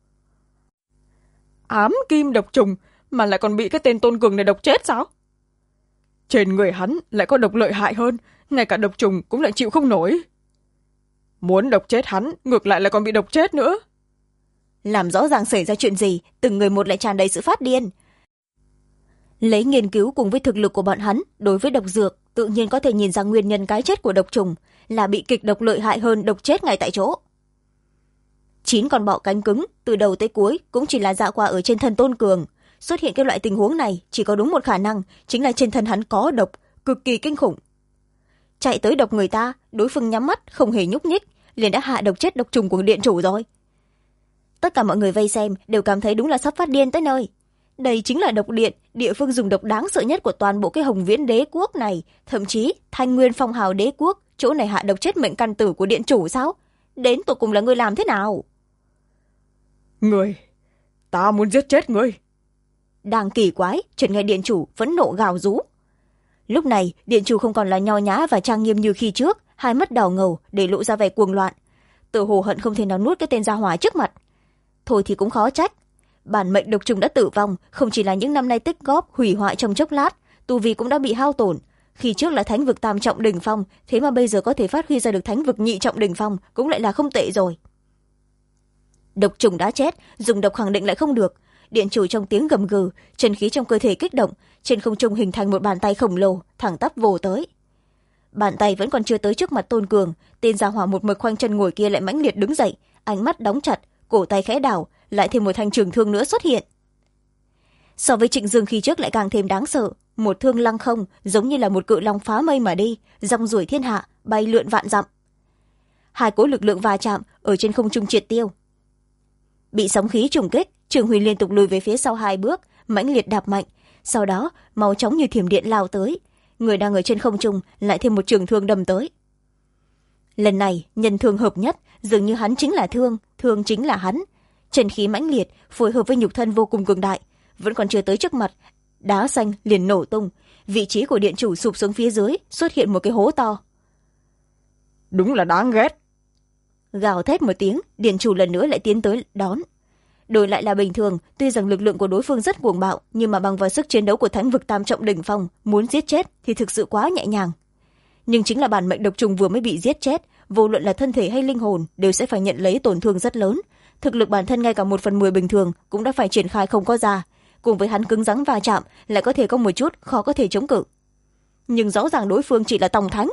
Ám kim độc trùng mà lại còn bị cái tên Tôn Cường này độc chết sao? Trên người hắn lại có độc lợi hại hơn, ngay cả độc trùng cũng lại chịu không nổi. Muốn độc chết hắn, ngược lại là còn bị độc chết nữa. Làm rõ ràng xảy ra chuyện gì, từng người một lại tràn đầy sự phát điên. Lấy nghiên cứu cùng với thực lực của bọn hắn, đối với độc dược, tự nhiên có thể nhìn ra nguyên nhân cái chết của độc trùng là bị kịch độc lợi hại hơn độc chết ngay tại chỗ. 9 con bọ cánh cứng, từ đầu tới cuối cũng chỉ là dạ qua ở trên thân Tôn Cường. Xuất hiện cái loại tình huống này chỉ có đúng một khả năng, chính là trên thân hắn có độc, cực kỳ kinh khủng. Chạy tới độc người ta, đối phương nhắm mắt, không hề nhúc nhích, liền đã hạ độc chết độc trùng của điện chủ rồi. Tất cả mọi người vây xem đều cảm thấy đúng là sắp phát điên tới nơi. Đây chính là độc điện, địa phương dùng độc đáng sợ nhất của toàn bộ cái Hồng Viễn đế quốc này, thậm chí Thanh Nguyên Phong Hào đế quốc, chỗ này hạ độc chết mệnh căn tử của điện chủ sao? Đến tụi cùng là người làm thế nào? Người, ta muốn giết chết ngươi. Đang kỳ quái, chợt nghe điện chủ phẫn nộ gào rú. Lúc này, điện chủ không còn là nho nhã và trang nghiêm như khi trước, hai mắt đỏ ngầu để lộ ra vẻ cuồng loạn. Tự hồ hận không thể nào nuốt cái tên gia hỏa trước mặt. Thôi thì cũng khó trách. Bản mệnh độc trùng đã tử vong, không chỉ là những năm nay tích góp hủy hoại trong chốc lát, tu vi cũng đã bị hao tổn. Khi trước là thánh vực tam trọng đỉnh phong, thế mà bây giờ có thể phát huy ra được thánh vực nhị trọng đỉnh phong, cũng lại là không tệ rồi. Độc trùng đã chết, dùng độc khẳng định lại không được. Điện chủ trong tiếng gầm gừ, chân khí trong cơ thể kích động, trên không trung hình thành một bàn tay khổng lồ, thẳng tắp vồ tới. Bàn tay vẫn còn chưa tới trước mặt Tôn Cường, tên gia hỏa một mực khoanh chân ngồi kia lại mãnh liệt đứng dậy, ánh mắt đóng chặt, cổ tay khẽ đảo, lại thêm một thanh trường thương nữa xuất hiện. So với Trịnh Dương khi trước lại càng thêm đáng sợ, một thương lăng không, giống như là một cự long phá mây mà đi, rong ruổi thiên hạ, bay lượn vạn dặm. Hai cỗ lực lượng va chạm ở trên không trung triệt tiêu. Bị sóng khí trùng kích, Trường Huyền liên tục lùi về phía sau 2 bước, mãnh liệt đạp mạnh, sau đó mau chóng như thiểm điện lao tới, người đang ở trên không trung lại thêm một trường thương đâm tới. Lần này nhân thương hợp nhất, dường như hắn chính là thương, thương chính là hắn. Chân khí mãnh liệt phối hợp với nhục thân vô cùng cường đại, vẫn còn chưa tới trước mặt, đá xanh liền nổ tung, vị trí của điện chủ sụp xuống phía dưới, xuất hiện một cái hố to. Đúng là đáng ghét. Gào thét một tiếng, điện chủ lần nữa lại tiến tới đón. Đổi lại là bình thường, tuy rằng lực lượng của đối phương rất cuồng bạo, nhưng mà bằng vào sức chiến đấu của thánh vực tam trọng đỉnh phong, muốn giết chết thì thực sự quá nhẹ nhàng. Nhưng chính là bản mệnh độc trùng vừa mới bị giết chết, vô luận là thân thể hay linh hồn đều sẽ phải nhận lấy tổn thương rất lớn. Thực lực bản thân ngay cả 1/10 bình thường cũng đã phải triển khai không có ra, cùng với hắn cứng rắn va chạm lại có thể có một chút khó có thể chống cự. Nhưng rõ ràng đối phương chỉ là tòng thánh.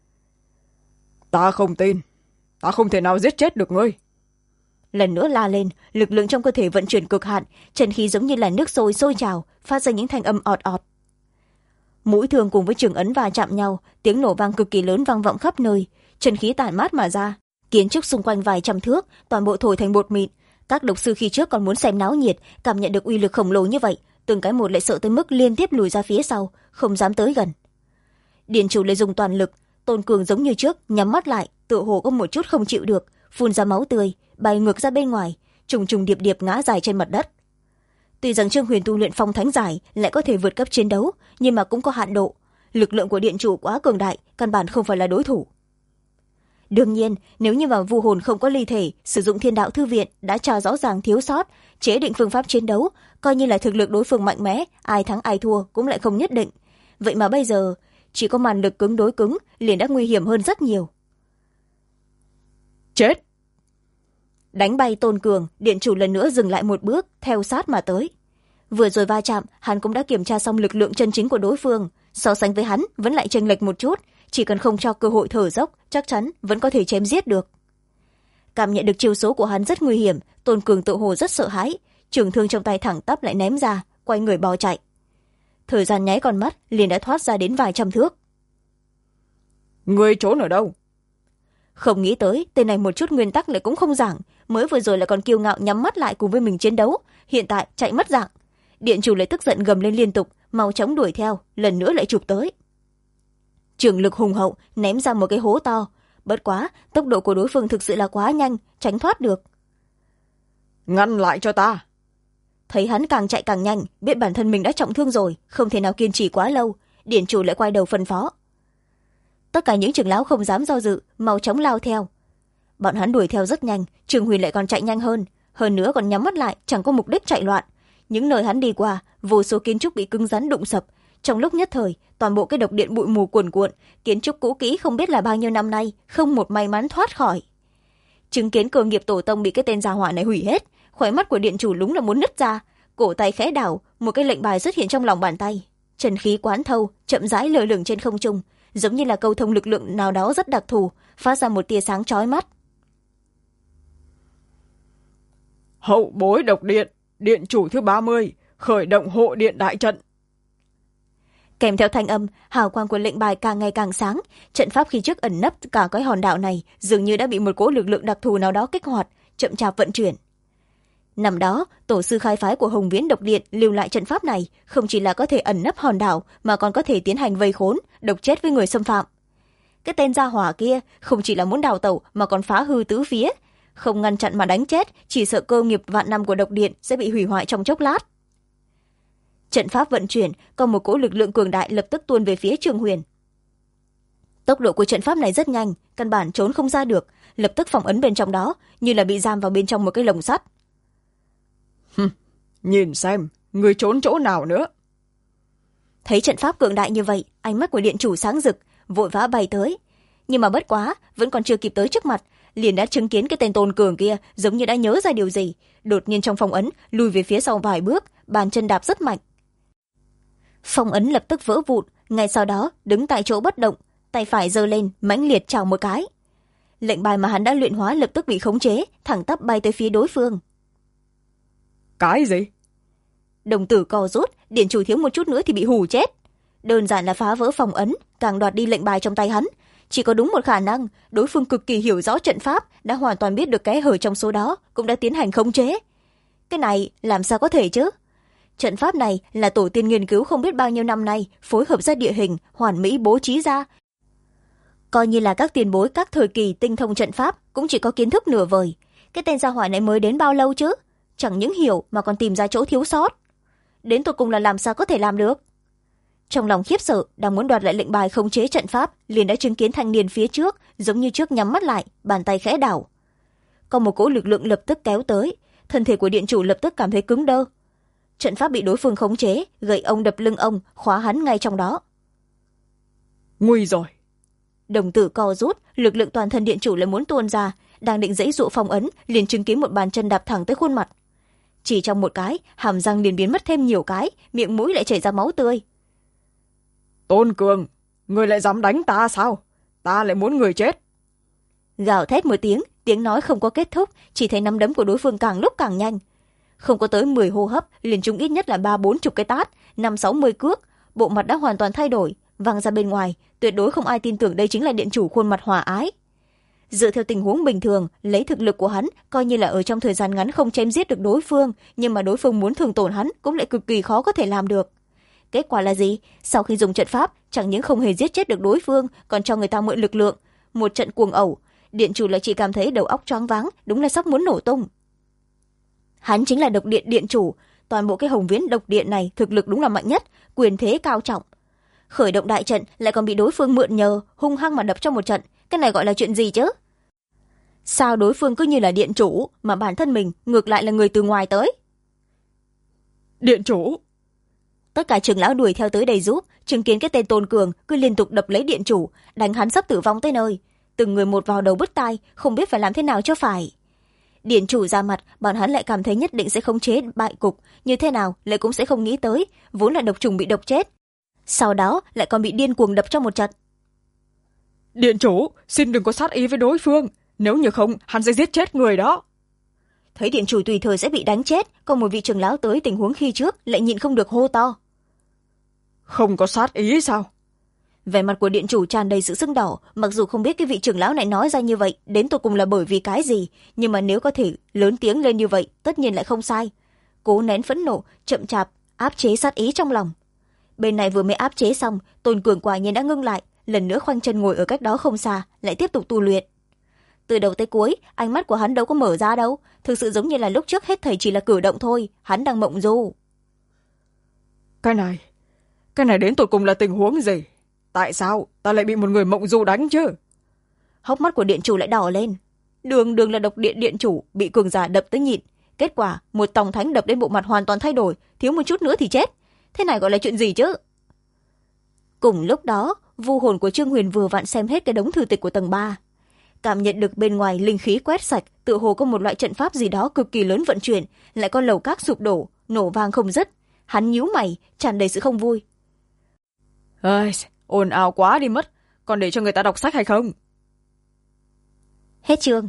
Ta không tin, ta không thể nào giết chết được ngươi. Lần nữa la lên, lực lượng trong cơ thể vận chuyển cực hạn, chân khí giống như là nước sôi sôi trào, phát ra những thanh âm ọt ọt. Mũi thương cùng với trường ấn va chạm nhau, tiếng nổ vang cực kỳ lớn vang vọng khắp nơi, chân khí tản mát mà ra, kiến trúc xung quanh vài trăm thước toàn bộ thổi thành bột mịn. Các độc sư khi trước còn muốn xem náo nhiệt, cảm nhận được uy lực khổng lồ như vậy, từng cái một lại sợ tới mức liên tiếp lùi ra phía sau, không dám tới gần. Điện chủ lại dùng toàn lực, Tôn Cường giống như trước nhắm mắt lại, tựa hồ có một chút không chịu được, phun ra máu tươi, bay ngược ra bên ngoài, trùng trùng điệp điệp ngã dài trên mặt đất. Tuy rằng Trương Huyền tu luyện phong thánh giải lại có thể vượt cấp chiến đấu, nhưng mà cũng có hạn độ, lực lượng của điện chủ quá cường đại, căn bản không phải là đối thủ. Đương nhiên, nếu như mà vu hồn không có ly thể, sử dụng thiên đạo thư viện đã tra rõ ràng thiếu sót, chế định phương pháp chiến đấu, coi như là thực lực đối phương mạnh mẽ, ai thắng ai thua cũng lại không nhất định. Vậy mà bây giờ, chỉ có màn lực cứng đối cứng liền đã nguy hiểm hơn rất nhiều. Chết! đánh bay Tôn Cường, điện chủ lần nữa dừng lại một bước, theo sát mà tới. Vừa rồi va chạm, hắn cũng đã kiểm tra xong lực lượng chân chính của đối phương, so sánh với hắn vẫn lại chênh lệch một chút, chỉ cần không cho cơ hội thở dốc, chắc chắn vẫn có thể chém giết được. Cảm nhận được chiêu số của hắn rất nguy hiểm, Tôn Cường tự hồ rất sợ hãi, trường thương trong tay thẳng tắp lại ném ra, quay người bỏ chạy. Thời gian nháy con mắt liền đã thoát ra đến vài trăm thước. Ngươi trốn ở đâu? Không nghĩ tới tên này một chút nguyên tắc lại cũng không giảng, mới vừa rồi lại còn kiêu ngạo nhắm mắt lại cùng với mình chiến đấu, hiện tại chạy mất dạng. Điện chủ lại tức giận gầm lên liên tục, mau chóng đuổi theo, lần nữa lại chụp tới. Trường lực hùng hậu ném ra một cái hố to, bất quá tốc độ của đối phương thực sự là quá nhanh, tránh thoát được. Ngăn lại cho ta! Thấy hắn càng chạy càng nhanh, biết bản thân mình đã trọng thương rồi, không thể nào kiên trì quá lâu, điện chủ lại quay đầu phân phó. Tất cả những trưởng lão không dám do dự, mau chóng lao theo. Bọn hắn đuổi theo rất nhanh, Trường Huyền lại còn chạy nhanh hơn nữa còn nhắm mắt lại, chẳng có mục đích chạy loạn. Những nơi hắn đi qua, vô số kiến trúc bị cứng rắn đụng sập, trong lúc nhất thời toàn bộ cái độc điện bụi mù cuồn cuộn, kiến trúc cũ kỹ không biết là bao nhiêu năm nay, không một may mắn thoát khỏi. Chứng kiến cơ nghiệp tổ tông bị cái tên gia hỏa này hủy hết, khóe mắt của điện chủ đúng là muốn nứt ra, cổ tay khẽ đảo, một cái lệnh bài xuất hiện trong lòng bàn tay, trần khí quán thâu, chậm rãi lơ lửng trên không trung, giống như là câu thông lực lượng nào đó rất đặc thù, phát ra một tia sáng chói mắt. Hậu bối độc điện, điện chủ thứ 30, khởi động hộ điện đại trận. Kèm theo thanh âm, hào quang của lệnh bài càng ngày càng sáng, trận pháp khi trước ẩn nấp cả cái hòn đảo này dường như đã bị một cỗ lực lượng đặc thù nào đó kích hoạt, chậm chạp vận chuyển. Năm đó, tổ sư khai phái của Hồng Viễn độc điện lưu lại trận pháp này, không chỉ là có thể ẩn nấp hòn đảo mà còn có thể tiến hành vây khốn, độc chết với người xâm phạm. Cái tên gia hỏa kia không chỉ là muốn đào tẩu mà còn phá hư tứ phía, không ngăn chặn mà đánh chết, chỉ sợ cơ nghiệp vạn năm của độc điện sẽ bị hủy hoại trong chốc lát. Trận pháp vận chuyển, còn một cỗ lực lượng cường đại lập tức tuôn về phía Trường Huyền. Tốc độ của trận pháp này rất nhanh, căn bản trốn không ra được, lập tức phong ấn bên trong đó, như là bị giam vào bên trong một cái lồng sắt. Nhìn xem, người trốn chỗ nào nữa? Thấy trận pháp cường đại như vậy, ánh mắt của điện chủ sáng rực, vội vã bay tới. Nhưng mà bất quá, vẫn còn chưa kịp tới trước mặt, liền đã chứng kiến cái tên Tôn Cường kia giống như đã nhớ ra điều gì, đột nhiên trong phong ấn lùi về phía sau vài bước, bàn chân đạp rất mạnh. Phong ấn lập tức vỡ vụn, ngay sau đó đứng tại chỗ bất động, tay phải giơ lên mãnh liệt chào một cái. Lệnh bài mà hắn đã luyện hóa lập tức bị khống chế, thẳng tắp bay tới phía đối phương. Cái gì? Đồng tử co rút, điện chủ thiếu một chút nữa thì bị hù chết. Đơn giản là phá vỡ phong ấn, càng đoạt đi lệnh bài trong tay hắn. Chỉ có đúng một khả năng, đối phương cực kỳ hiểu rõ trận pháp, đã hoàn toàn biết được cái hở trong số đó, cũng đã tiến hành khống chế. Cái này làm sao có thể chứ? Trận pháp này là tổ tiên nghiên cứu không biết bao nhiêu năm nay, phối hợp ra địa hình, hoàn mỹ bố trí ra. Coi như là các tiền bối các thời kỳ tinh thông trận pháp, cũng chỉ có kiến thức nửa vời. Cái tên gia hỏa này mới đến bao lâu chứ? Chẳng những hiểu mà còn tìm ra chỗ thiếu sót. Đến tột cùng là làm sao có thể làm được? Trong lòng khiếp sợ, đang muốn đoạt lại lệnh bài khống chế trận pháp, liền đã chứng kiến thanh niên phía trước, giống như trước nhắm mắt lại, bàn tay khẽ đảo. Có một cỗ lực lượng lập tức kéo tới, thân thể của điện chủ lập tức cảm thấy cứng đơ. Trận pháp bị đối phương khống chế, gậy ông đập lưng ông, khóa hắn ngay trong đó. Nguy rồi! Đồng tử co rút, lực lượng toàn thân điện chủ lại muốn tuôn ra, đang định giãy dụ phong ấn, liền chứng kiến một bàn chân đạp thẳng tới khuôn mặt. Chỉ trong một cái, hàm răng liền biến mất thêm nhiều cái, miệng mũi lại chảy ra máu tươi. Tôn Cường, người lại dám đánh ta sao? Ta lại muốn người chết. Gào thét một tiếng, tiếng nói không có kết thúc, chỉ thấy nắm đấm của đối phương càng lúc càng nhanh. Không có tới 10 hô hấp, liền trúng ít nhất là 30-40 cái tát, 50-60 cước, bộ mặt đã hoàn toàn thay đổi, văng ra bên ngoài, tuyệt đối không ai tin tưởng đây chính là điện chủ khuôn mặt hòa ái. Dựa theo tình huống bình thường, lấy thực lực của hắn, coi như là ở trong thời gian ngắn không chém giết được đối phương, nhưng mà đối phương muốn thương tổn hắn cũng lại cực kỳ khó có thể làm được. Kết quả là gì? Sau khi dùng trận pháp, chẳng những không hề giết chết được đối phương, còn cho người ta mượn lực lượng. Một trận cuồng ẩu, điện chủ lại chỉ cảm thấy đầu óc choáng váng, đúng là sắp muốn nổ tung. Hắn chính là độc điện điện chủ, toàn bộ cái Hồng Viễn độc điện này thực lực đúng là mạnh nhất, quyền thế cao trọng. Khởi động đại trận lại còn bị đối phương mượn nhờ, hung hăng mà đập cho một trận, cái này gọi là chuyện gì chứ? Sao đối phương cứ như là điện chủ, mà bản thân mình ngược lại là người từ ngoài tới? Điện chủ! Tất cả trưởng lão đuổi theo tới đây giúp, chứng kiến cái tên Tôn Cường cứ liên tục đập lấy điện chủ, đánh hắn sắp tử vong tới nơi. Từng người một vào đầu bứt tai, không biết phải làm thế nào cho phải. Điện chủ ra mặt, bọn hắn lại cảm thấy nhất định sẽ khống chế bại cục, như thế nào lại cũng sẽ không nghĩ tới, vốn là độc trùng bị độc chết, sau đó lại còn bị điên cuồng đập trong một trận. Điện chủ, xin đừng có sát ý với đối phương, nếu như không hắn sẽ giết chết người đó. Thấy điện chủ tùy thời sẽ bị đánh chết, còn một vị trưởng lão tới tình huống khi trước lại nhịn không được hô to. Không có sát ý sao? Vẻ mặt của điện chủ tràn đầy sự sưng đỏ, mặc dù không biết cái vị trưởng lão này nói ra như vậy đến tột cùng là bởi vì cái gì, nhưng mà nếu có thể lớn tiếng lên như vậy tất nhiên lại không sai. Cố nén phẫn nộ, chậm chạp áp chế sát ý trong lòng. Bên này vừa mới áp chế xong, Tôn Cường quả nhiên đã ngưng lại, lần nữa khoanh chân ngồi ở cách đó không xa, lại tiếp tục tu luyện. Từ đầu tới cuối, ánh mắt của hắn đâu có mở ra đâu, thực sự giống như là lúc trước hết thảy chỉ là cử động thôi, hắn đang mộng du. Cái này đến tột cùng là tình huống gì? Tại sao ta lại bị một người mộng du đánh chứ? Hốc mắt của điện chủ lại đỏ lên. Đường là độc điện điện chủ, bị cường giả đập tới nhịn. Kết quả, một tòng thánh đập đến bộ mặt hoàn toàn thay đổi, thiếu một chút nữa thì chết. Thế này gọi là chuyện gì chứ? Cùng lúc đó, vu hồn của Trương Huyền vừa vặn xem hết cái đống thư tịch của tầng 3. Cảm nhận được bên ngoài linh khí quét sạch, tựa hồ có một loại trận pháp gì đó cực kỳ lớn vận chuyển, lại có lầu các sụp đổ, nổ vang không dứt. Hắn nhíu mày, tràn đầy sự không vui. Ồn ào quá đi mất, còn để cho người ta đọc sách hay không? Hết chương.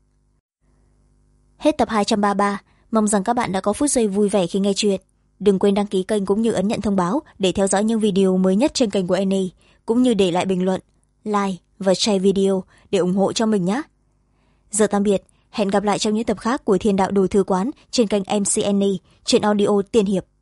Hết tập 233, mong rằng các bạn đã có phút giây vui vẻ khi nghe chuyện. Đừng quên đăng ký kênh cũng như ấn nhận thông báo để theo dõi những video mới nhất trên kênh của Annie, cũng như để lại bình luận, like và share video để ủng hộ cho mình nhé. Giờ tạm biệt, hẹn gặp lại trong những tập khác của Thiên Đạo Đồ Thư Quán trên kênh MC Annie, trên audio Tiên Hiệp.